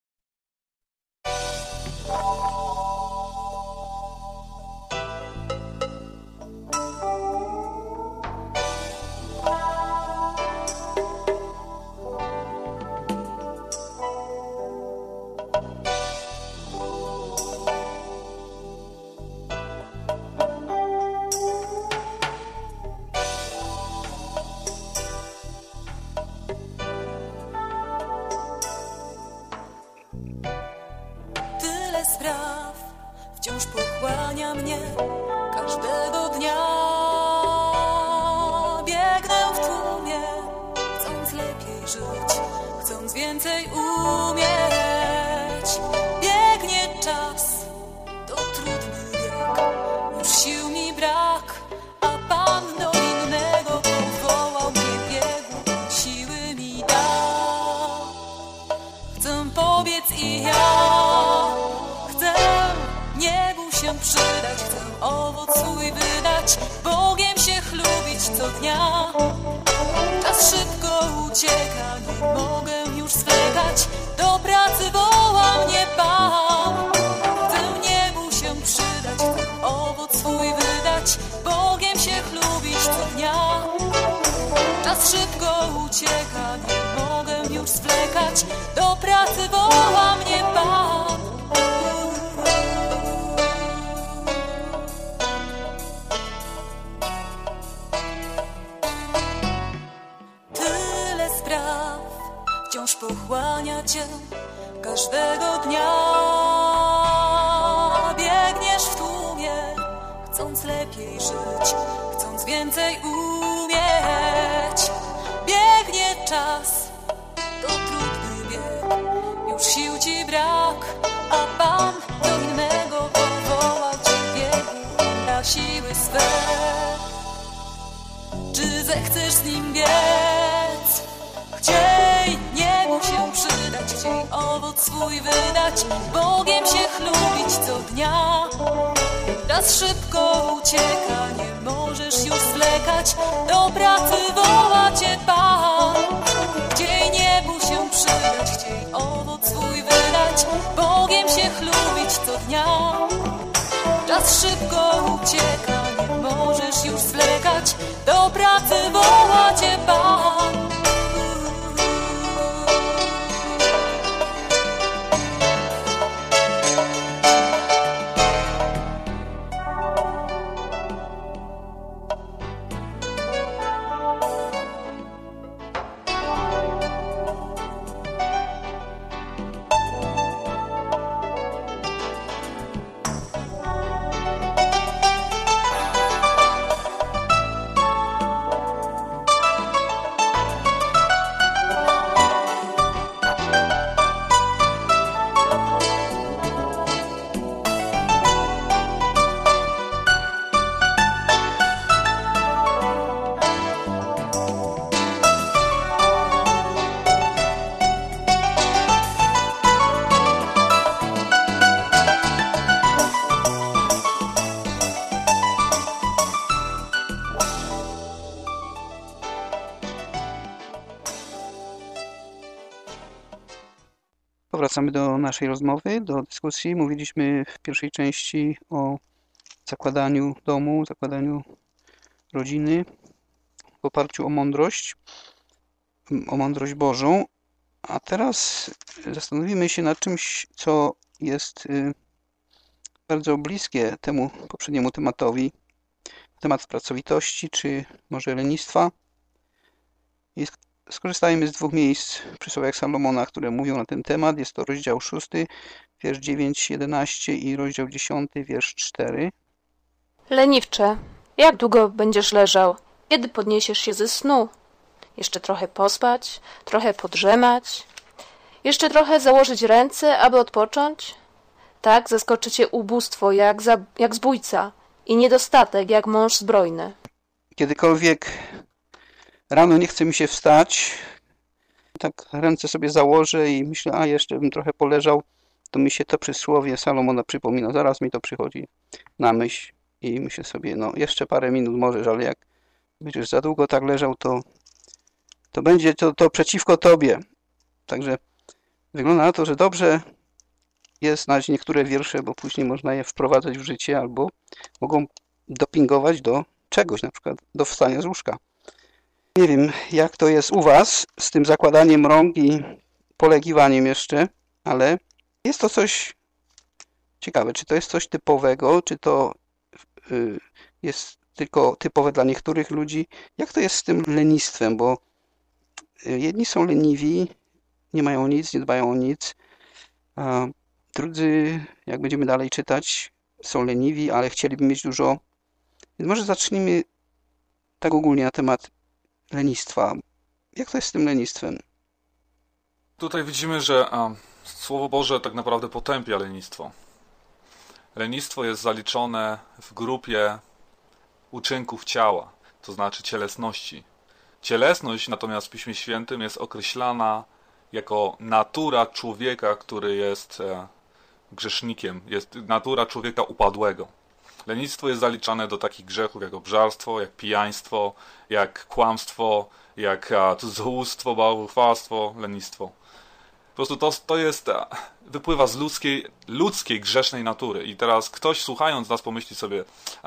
Wciąż pochłania mnie każdego dnia. Biegnę w tłumie, chcąc lepiej żyć, chcąc więcej umieć. Biegnie czas, to trudny bieg, już sił mi brak, a Pan do innego powołał mnie biegu, siły mi da. Chcę pobiec i ja chcę niebu się przydać, chcę owoc swój wydać, Bogiem się chlubić co dnia. Czas szybko ucieka, nie mogę już zwlekać, do pracy woła mnie Pan. Chcę niebu się przydać, chcę owoc swój wydać, Bogiem się chlubić co dnia. Czas szybko ucieka, nie mogę już zwlekać, do pracy woła mnie Pan. Wciąż pochłania Cię każdego dnia. Biegniesz w tłumie, chcąc lepiej żyć, chcąc więcej umieć. Biegnie czas, to trudny bieg, już sił Ci brak, a Pan do innego powołał Cię biegu na siły swe. Czy zechcesz z Nim biec? Chciej niebu się przydać, chciej owoc swój wydać, Bogiem się chlubić co dnia. Czas szybko ucieka, nie możesz już zwlekać, do pracy woła Cię Pan. Chciej niebu się przydać, chciej owoc swój wydać, Bogiem się chlubić co dnia. Czas szybko ucieka, nie możesz już zwlekać, do pracy woła Cię Pan. Wracamy do naszej rozmowy, do dyskusji. Mówiliśmy w pierwszej części o zakładaniu domu, zakładaniu rodziny w oparciu o mądrość Bożą. A teraz zastanowimy się nad czymś, co jest bardzo bliskie temu poprzedniemu tematowi. Temat pracowitości, czy może lenistwa. Skorzystajmy z dwóch miejsc w przysłowiach Salomona, które mówią na ten temat. Jest to rozdział 6, wiersz 9-11 i rozdział 10, wiersz 4. Leniwcze, jak długo będziesz leżał? Kiedy podniesiesz się ze snu? Jeszcze trochę pospać, trochę podrzemać, jeszcze trochę założyć ręce, aby odpocząć? Tak zaskoczy cię ubóstwo jak zbójca i niedostatek jak mąż zbrojny. Kiedykolwiek rano nie chce mi się wstać, tak ręce sobie założę i myślę, a jeszcze bym trochę poleżał, to mi się to przysłowie Salomona przypomina. Zaraz mi to przychodzi na myśl i myślę sobie, no jeszcze parę minut możesz, ale jak będziesz za długo tak leżał, to będzie to przeciwko tobie. Także wygląda na to, że dobrze jest znać niektóre wiersze, bo później można je wprowadzać w życie albo mogą dopingować do czegoś, na przykład do wstania z łóżka. Nie wiem, jak to jest u was z tym zakładaniem rąk i polegiwaniem jeszcze, ale jest to coś ciekawe. Czy to jest coś typowego, czy to jest tylko typowe dla niektórych ludzi? Jak to jest z tym lenistwem? Bo jedni są leniwi, nie mają nic, nie dbają o nic, a drudzy, jak będziemy dalej czytać, są leniwi, ale chcieliby mieć dużo. Więc może zacznijmy tak ogólnie na temat lenistwa. Jak to jest z tym lenistwem? Tutaj widzimy, że Słowo Boże tak naprawdę potępia lenistwo. Lenistwo jest zaliczone w grupie uczynków ciała, to znaczy cielesności. Cielesność natomiast w Piśmie Świętym jest określana jako natura człowieka, który jest grzesznikiem, jest natura człowieka upadłego. Lenistwo jest zaliczane do takich grzechów jak obżarstwo, jak pijaństwo, jak kłamstwo, jak cudzołóstwo, bałwochwalstwo, lenistwo. Po prostu to jest, wypływa z ludzkiej grzesznej natury. I teraz ktoś słuchając nas pomyśli sobie,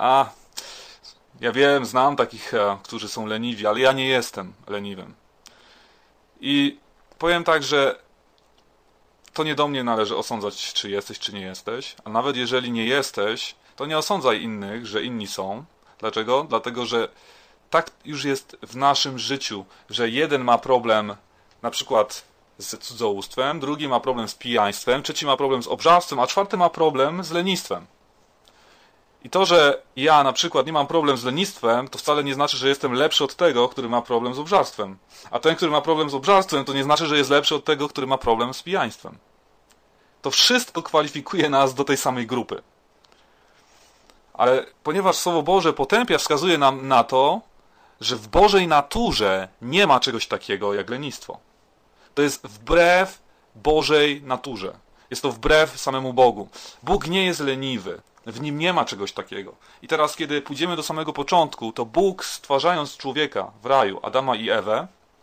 ja wiem, znam takich, którzy są leniwi, ale ja nie jestem leniwym. I powiem tak, że to nie do mnie należy osądzać, czy jesteś, czy nie jesteś. A nawet jeżeli nie jesteś, to nie osądzaj innych, że inni są. Dlaczego? Dlatego, że tak już jest w naszym życiu, że jeden ma problem na przykład z cudzołóstwem, drugi ma problem z pijaństwem, trzeci ma problem z obżarstwem, a czwarty ma problem z lenistwem. I to, że ja na przykład nie mam problem z lenistwem, to wcale nie znaczy, że jestem lepszy od tego, który ma problem z obżarstwem. A ten, który ma problem z obżarstwem, to nie znaczy, że jest lepszy od tego, który ma problem z pijaństwem. To wszystko kwalifikuje nas do tej samej grupy. Ale ponieważ Słowo Boże potępia, wskazuje nam na to, że w Bożej naturze nie ma czegoś takiego jak lenistwo. To jest wbrew Bożej naturze. Jest to wbrew samemu Bogu. Bóg nie jest leniwy. W nim nie ma czegoś takiego. I teraz, kiedy pójdziemy do samego początku, to Bóg, stwarzając człowieka w raju, Adama i Ewę,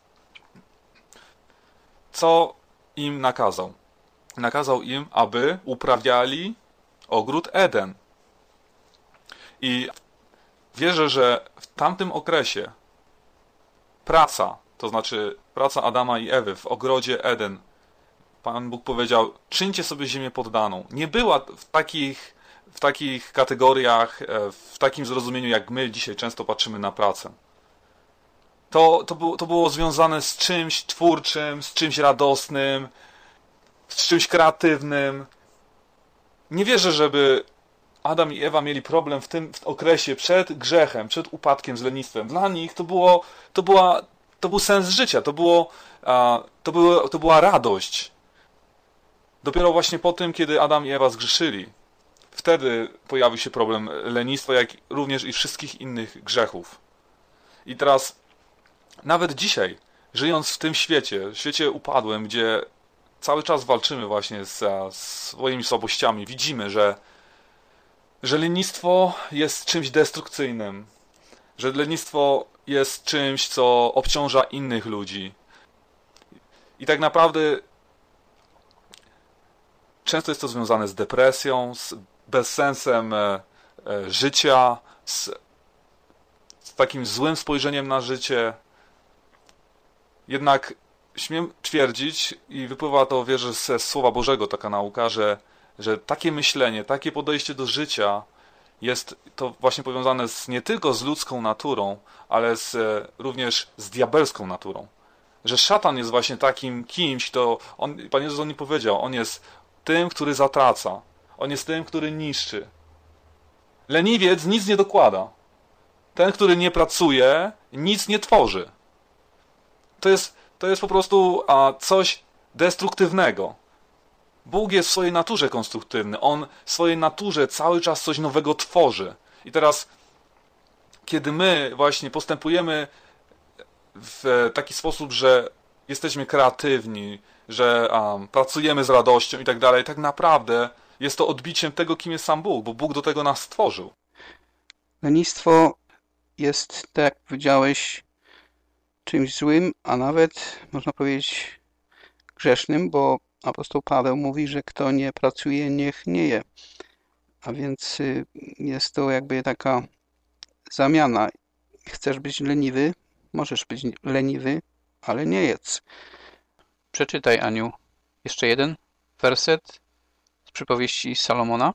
co im nakazał? Nakazał im, aby uprawiali ogród Eden. I wierzę, że w tamtym okresie praca, to znaczy praca Adama i Ewy w ogrodzie Eden, Pan Bóg powiedział, czyńcie sobie ziemię poddaną. Nie była w takich kategoriach, w takim zrozumieniu, jak my dzisiaj często patrzymy na pracę. To było związane z czymś twórczym, z czymś radosnym, z czymś kreatywnym. Nie wierzę, żeby Adam i Ewa mieli problem w tym okresie przed grzechem, przed upadkiem, z lenistwem. Dla nich to był sens życia, to była radość. Dopiero właśnie po tym, kiedy Adam i Ewa zgrzeszyli, wtedy pojawił się problem lenistwa, jak również i wszystkich innych grzechów. I teraz, nawet dzisiaj, żyjąc w tym świecie upadłym, gdzie cały czas walczymy właśnie z swoimi słabościami, widzimy, że lenistwo jest czymś destrukcyjnym, że lenistwo jest czymś, co obciąża innych ludzi. I tak naprawdę często jest to związane z depresją, z bezsensem życia, z takim złym spojrzeniem na życie. Jednak śmiem twierdzić, i wypływa to, wierzę, ze Słowa Bożego taka nauka, że takie myślenie, takie podejście do życia jest to właśnie powiązane nie tylko z ludzką naturą, ale również z diabelską naturą. Że szatan jest właśnie takim kimś, Pan Jezus o nim powiedział, on jest tym, który zatraca. On jest tym, który niszczy. Leniwiec nic nie dokłada. Ten, który nie pracuje, nic nie tworzy. To jest po prostu coś destruktywnego. Bóg jest w swojej naturze konstruktywny. On w swojej naturze cały czas coś nowego tworzy. I teraz, kiedy my właśnie postępujemy w taki sposób, że jesteśmy kreatywni, że pracujemy z radością i tak dalej, tak naprawdę jest to odbiciem tego, kim jest sam Bóg, bo Bóg do tego nas stworzył. Lenistwo jest, tak jak powiedziałeś, czymś złym, a nawet, można powiedzieć, grzesznym, bo apostoł Paweł mówi, że kto nie pracuje, niech nie je. A więc jest to jakby taka zamiana. Chcesz być leniwy? Możesz być leniwy, ale nie jedz. Przeczytaj, Aniu, jeszcze jeden werset z przypowieści Salomona.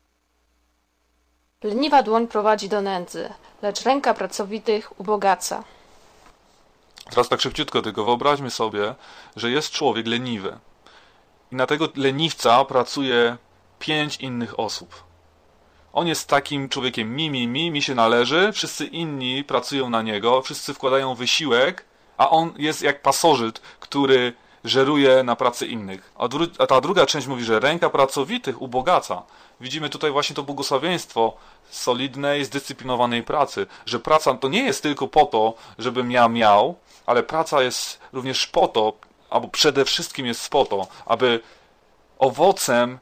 Leniwa dłoń prowadzi do nędzy, lecz ręka pracowitych ubogaca. Teraz tak szybciutko tylko wyobraźmy sobie, że jest człowiek leniwy. I na tego leniwca pracuje 5 innych osób. On jest takim człowiekiem mi się należy, wszyscy inni pracują na niego, wszyscy wkładają wysiłek, a on jest jak pasożyt, który żeruje na pracy innych. A ta druga część mówi, że ręka pracowitych ubogaca. Widzimy tutaj właśnie to błogosławieństwo solidnej, zdyscyplinowanej pracy, że praca to nie jest tylko po to, żebym ja miał, ale praca jest również po to, albo przede wszystkim jest po to, aby owocem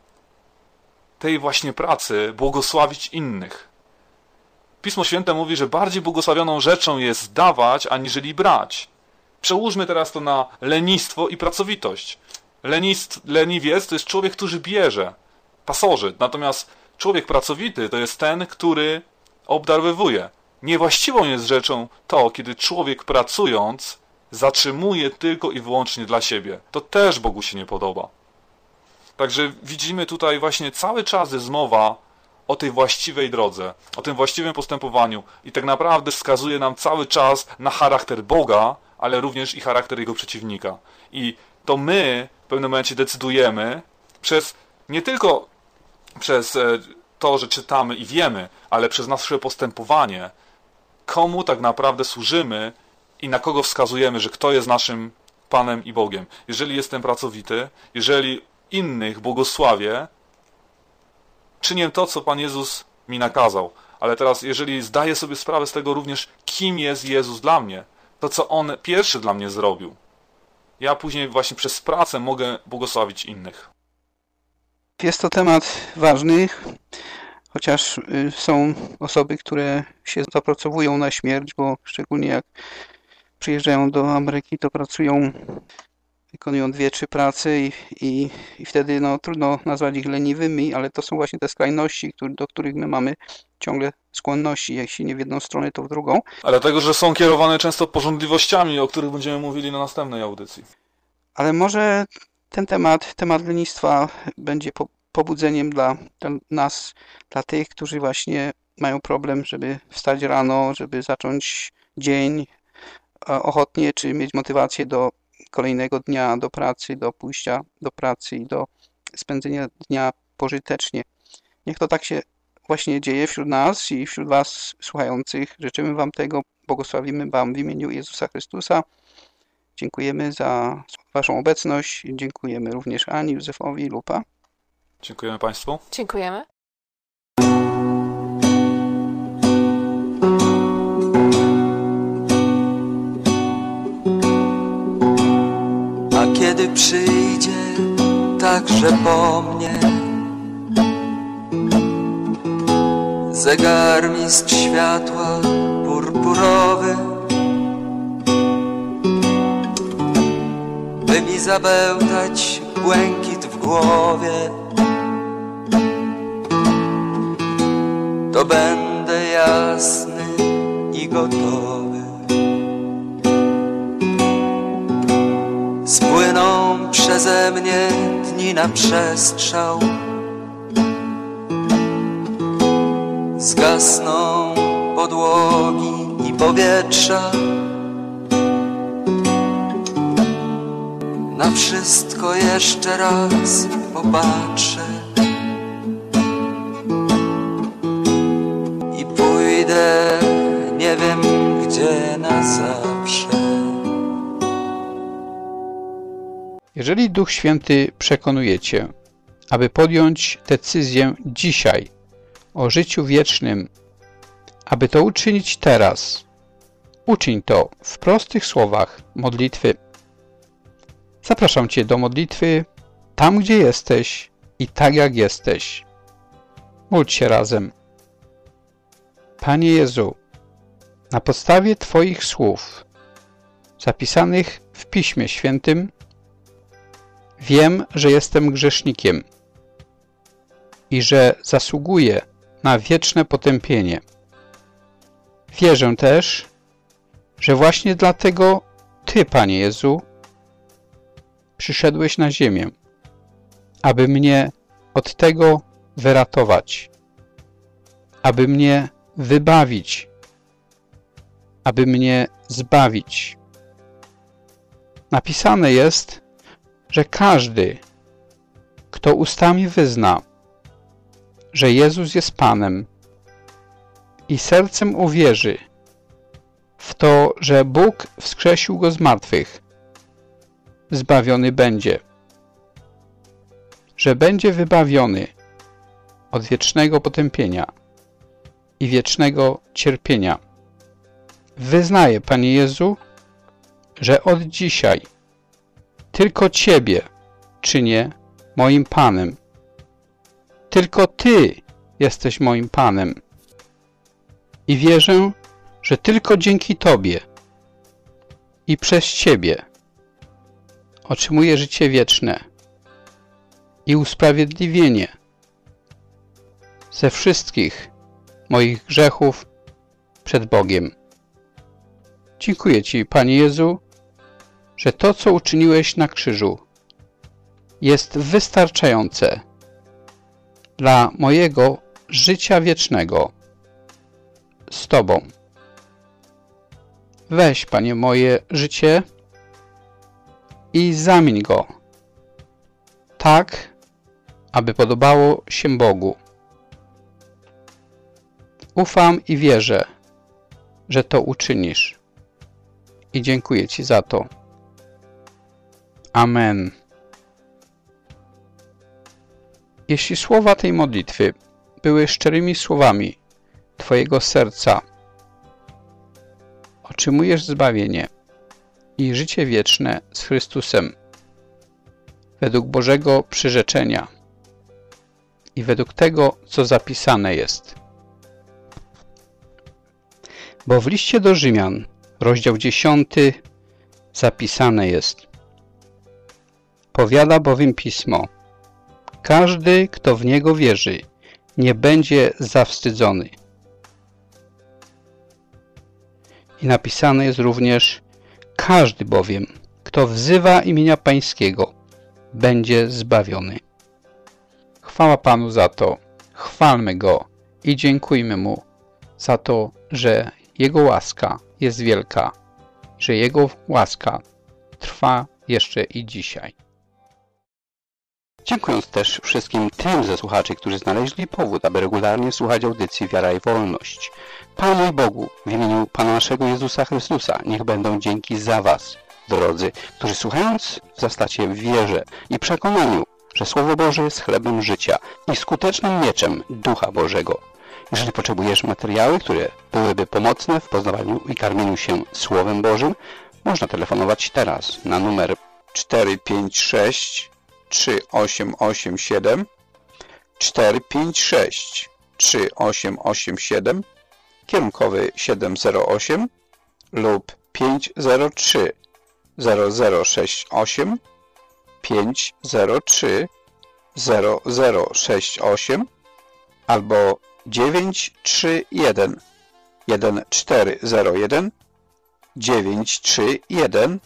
tej właśnie pracy błogosławić innych. Pismo Święte mówi, że bardziej błogosławioną rzeczą jest dawać, aniżeli brać. Przełóżmy teraz to na lenistwo i pracowitość. Leniwiec to jest człowiek, który bierze, pasożyt. Natomiast człowiek pracowity to jest ten, który obdarowywuje. Niewłaściwą jest rzeczą to, kiedy człowiek pracując zatrzymuje tylko i wyłącznie dla siebie. To też Bogu się nie podoba. Także widzimy tutaj właśnie cały czas jest mowa o tej właściwej drodze, o tym właściwym postępowaniu i tak naprawdę wskazuje nam cały czas na charakter Boga, ale również i charakter Jego przeciwnika. I to my w pewnym momencie decydujemy nie tylko przez to, że czytamy i wiemy, ale przez nasze postępowanie, komu tak naprawdę służymy i na kogo wskazujemy, że kto jest naszym Panem i Bogiem. Jeżeli jestem pracowity, jeżeli innych błogosławię, czynię to, co Pan Jezus mi nakazał. Ale teraz, jeżeli zdaję sobie sprawę z tego również, kim jest Jezus dla mnie, to co On pierwszy dla mnie zrobił, ja później właśnie przez pracę mogę błogosławić innych. Jest to temat ważny, chociaż są osoby, które się zapracowują na śmierć, bo szczególnie jak przyjeżdżają do Ameryki, to pracują, wykonują 2-3 prace i wtedy trudno nazwać ich leniwymi, ale to są właśnie te skrajności, do których my mamy ciągle skłonności, jeśli nie w jedną stronę, to w drugą. Ale tego, że są kierowane często pożądliwościami, o których będziemy mówili na następnej audycji. Ale może ten temat lenistwa będzie pobudzeniem dla nas, dla tych, którzy właśnie mają problem, żeby wstać rano, żeby zacząć dzień ochotnie, czy mieć motywację do kolejnego dnia, do pracy, do pójścia do pracy i do spędzenia dnia pożytecznie. Niech to tak się właśnie dzieje wśród nas i wśród Was słuchających. Życzymy Wam tego, błogosławimy Wam w imieniu Jezusa Chrystusa. Dziękujemy za Waszą obecność. Dziękujemy również Ani, Józefowi, Lupa. Dziękujemy Państwu. Dziękujemy. A kiedy przyjdzie także po mnie zegarmistrz światła purpurowy, by mi zabełtać błękit w głowie, to będę jasny i gotowy. Spłyną przeze mnie dni na przestrzał, zgasną podłogi i powietrza. Na wszystko jeszcze raz popatrzę, gdzie na zawsze. Jeżeli Duch Święty przekonuje Cię, aby podjąć decyzję dzisiaj o życiu wiecznym, aby to uczynić teraz, uczyń to w prostych słowach modlitwy. Zapraszam Cię do modlitwy tam, gdzie jesteś i tak jak jesteś. Módl się razem. Panie Jezu, na podstawie Twoich słów zapisanych w Piśmie Świętym wiem, że jestem grzesznikiem i że zasługuję na wieczne potępienie. Wierzę też, że właśnie dlatego Ty, Panie Jezu, przyszedłeś na ziemię, aby mnie od tego wyratować, aby mnie wybawić, aby mnie zbawić. Napisane jest, że każdy, kto ustami wyzna, że Jezus jest Panem i sercem uwierzy w to, że Bóg wskrzesił Go z martwych, zbawiony będzie, że będzie wybawiony od wiecznego potępienia i wiecznego cierpienia. Wyznaję, Panie Jezu, że od dzisiaj tylko Ciebie czynię moim Panem. Tylko Ty jesteś moim Panem. I wierzę, że tylko dzięki Tobie i przez Ciebie otrzymuję życie wieczne i usprawiedliwienie ze wszystkich moich grzechów przed Bogiem. Dziękuję Ci, Panie Jezu, że to, co uczyniłeś na krzyżu, jest wystarczające dla mojego życia wiecznego z Tobą. Weź, Panie, moje życie i zamień go tak, aby podobało się Bogu. Ufam i wierzę, że to uczynisz. I dziękuję Ci za to. Amen. Jeśli słowa tej modlitwy były szczerymi słowami Twojego serca, otrzymujesz zbawienie i życie wieczne z Chrystusem według Bożego przyrzeczenia i według tego, co zapisane jest. Bo w liście do Rzymian, rozdział 10, zapisane jest: powiada bowiem Pismo, każdy, kto w Niego wierzy, nie będzie zawstydzony. I napisane jest również: każdy bowiem, kto wzywa imienia Pańskiego, będzie zbawiony. Chwała Panu za to, chwalmy Go i dziękujmy Mu za to, że Jego łaska jest wielka, że Jego łaska trwa jeszcze i dzisiaj. Dziękując też wszystkim tym ze słuchaczy, którzy znaleźli powód, aby regularnie słuchać audycji Wiara i Wolność. Panu i Bogu, w imieniu Pana naszego Jezusa Chrystusa, niech będą dzięki za Was, drodzy, którzy słuchając zastacie w wierze i przekonaniu, że Słowo Boże jest chlebem życia i skutecznym mieczem Ducha Bożego. Jeżeli potrzebujesz materiały, które byłyby pomocne w poznawaniu i karmieniu się Słowem Bożym, można telefonować teraz na numer 456 3887 456 3887, kierunkowy 708 lub 503 0068 503 0068 albo 931 1401 931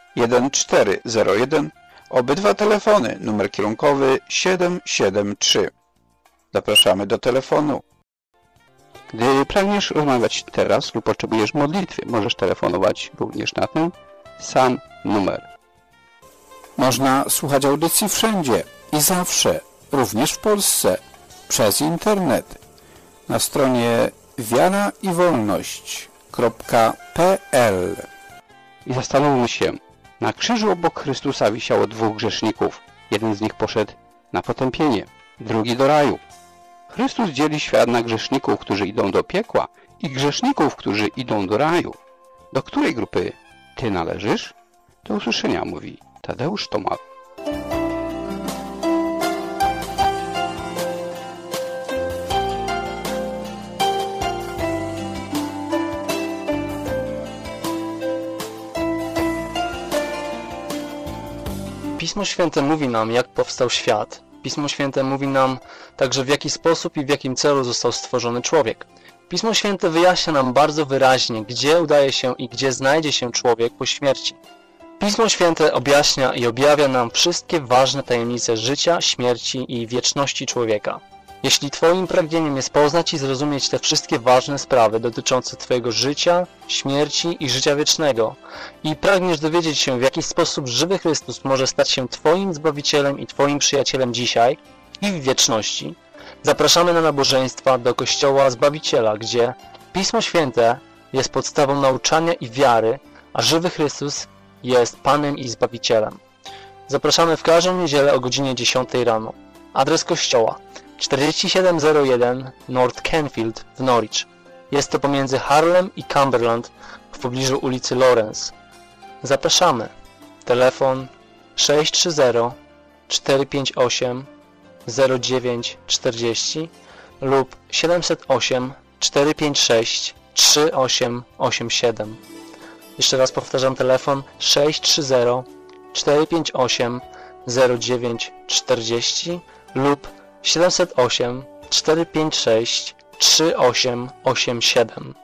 1401. Obydwa telefony, numer kierunkowy 773. Zapraszamy do telefonu. Gdy pragniesz rozmawiać teraz lub potrzebujesz modlitwy, możesz telefonować również na ten sam numer. Można słuchać audycji wszędzie i zawsze, również w Polsce, przez internet. Na stronie wiaraiwolność.org www.ewangeliczna.pl. I zastanówmy się, na krzyżu obok Chrystusa wisiało 2 grzeszników. Jeden z nich poszedł na potępienie, drugi do raju. Chrystus dzieli świat na grzeszników, którzy idą do piekła i grzeszników, którzy idą do raju. Do której grupy ty należysz? Do usłyszenia, mówi Tadeusz Tomal. Pismo Święte mówi nam, jak powstał świat. Pismo Święte mówi nam także, w jaki sposób i w jakim celu został stworzony człowiek. Pismo Święte wyjaśnia nam bardzo wyraźnie, gdzie udaje się i gdzie znajdzie się człowiek po śmierci. Pismo Święte objaśnia i objawia nam wszystkie ważne tajemnice życia, śmierci i wieczności człowieka. Jeśli Twoim pragnieniem jest poznać i zrozumieć te wszystkie ważne sprawy dotyczące Twojego życia, śmierci i życia wiecznego i pragniesz dowiedzieć się, w jaki sposób żywy Chrystus może stać się Twoim Zbawicielem i Twoim przyjacielem dzisiaj i w wieczności, zapraszamy na nabożeństwa do Kościoła Zbawiciela, gdzie Pismo Święte jest podstawą nauczania i wiary, a żywy Chrystus jest Panem i Zbawicielem. Zapraszamy w każdą niedzielę o godzinie 10 rano. Adres kościoła: 4701 North Canfield w Norwich. Jest to pomiędzy Harlem i Cumberland w pobliżu ulicy Lawrence. Zapraszamy. Telefon 630 458 0940 lub 708 456 3887. Jeszcze raz powtarzam, telefon 630 458 0940 lub 708 456 3887.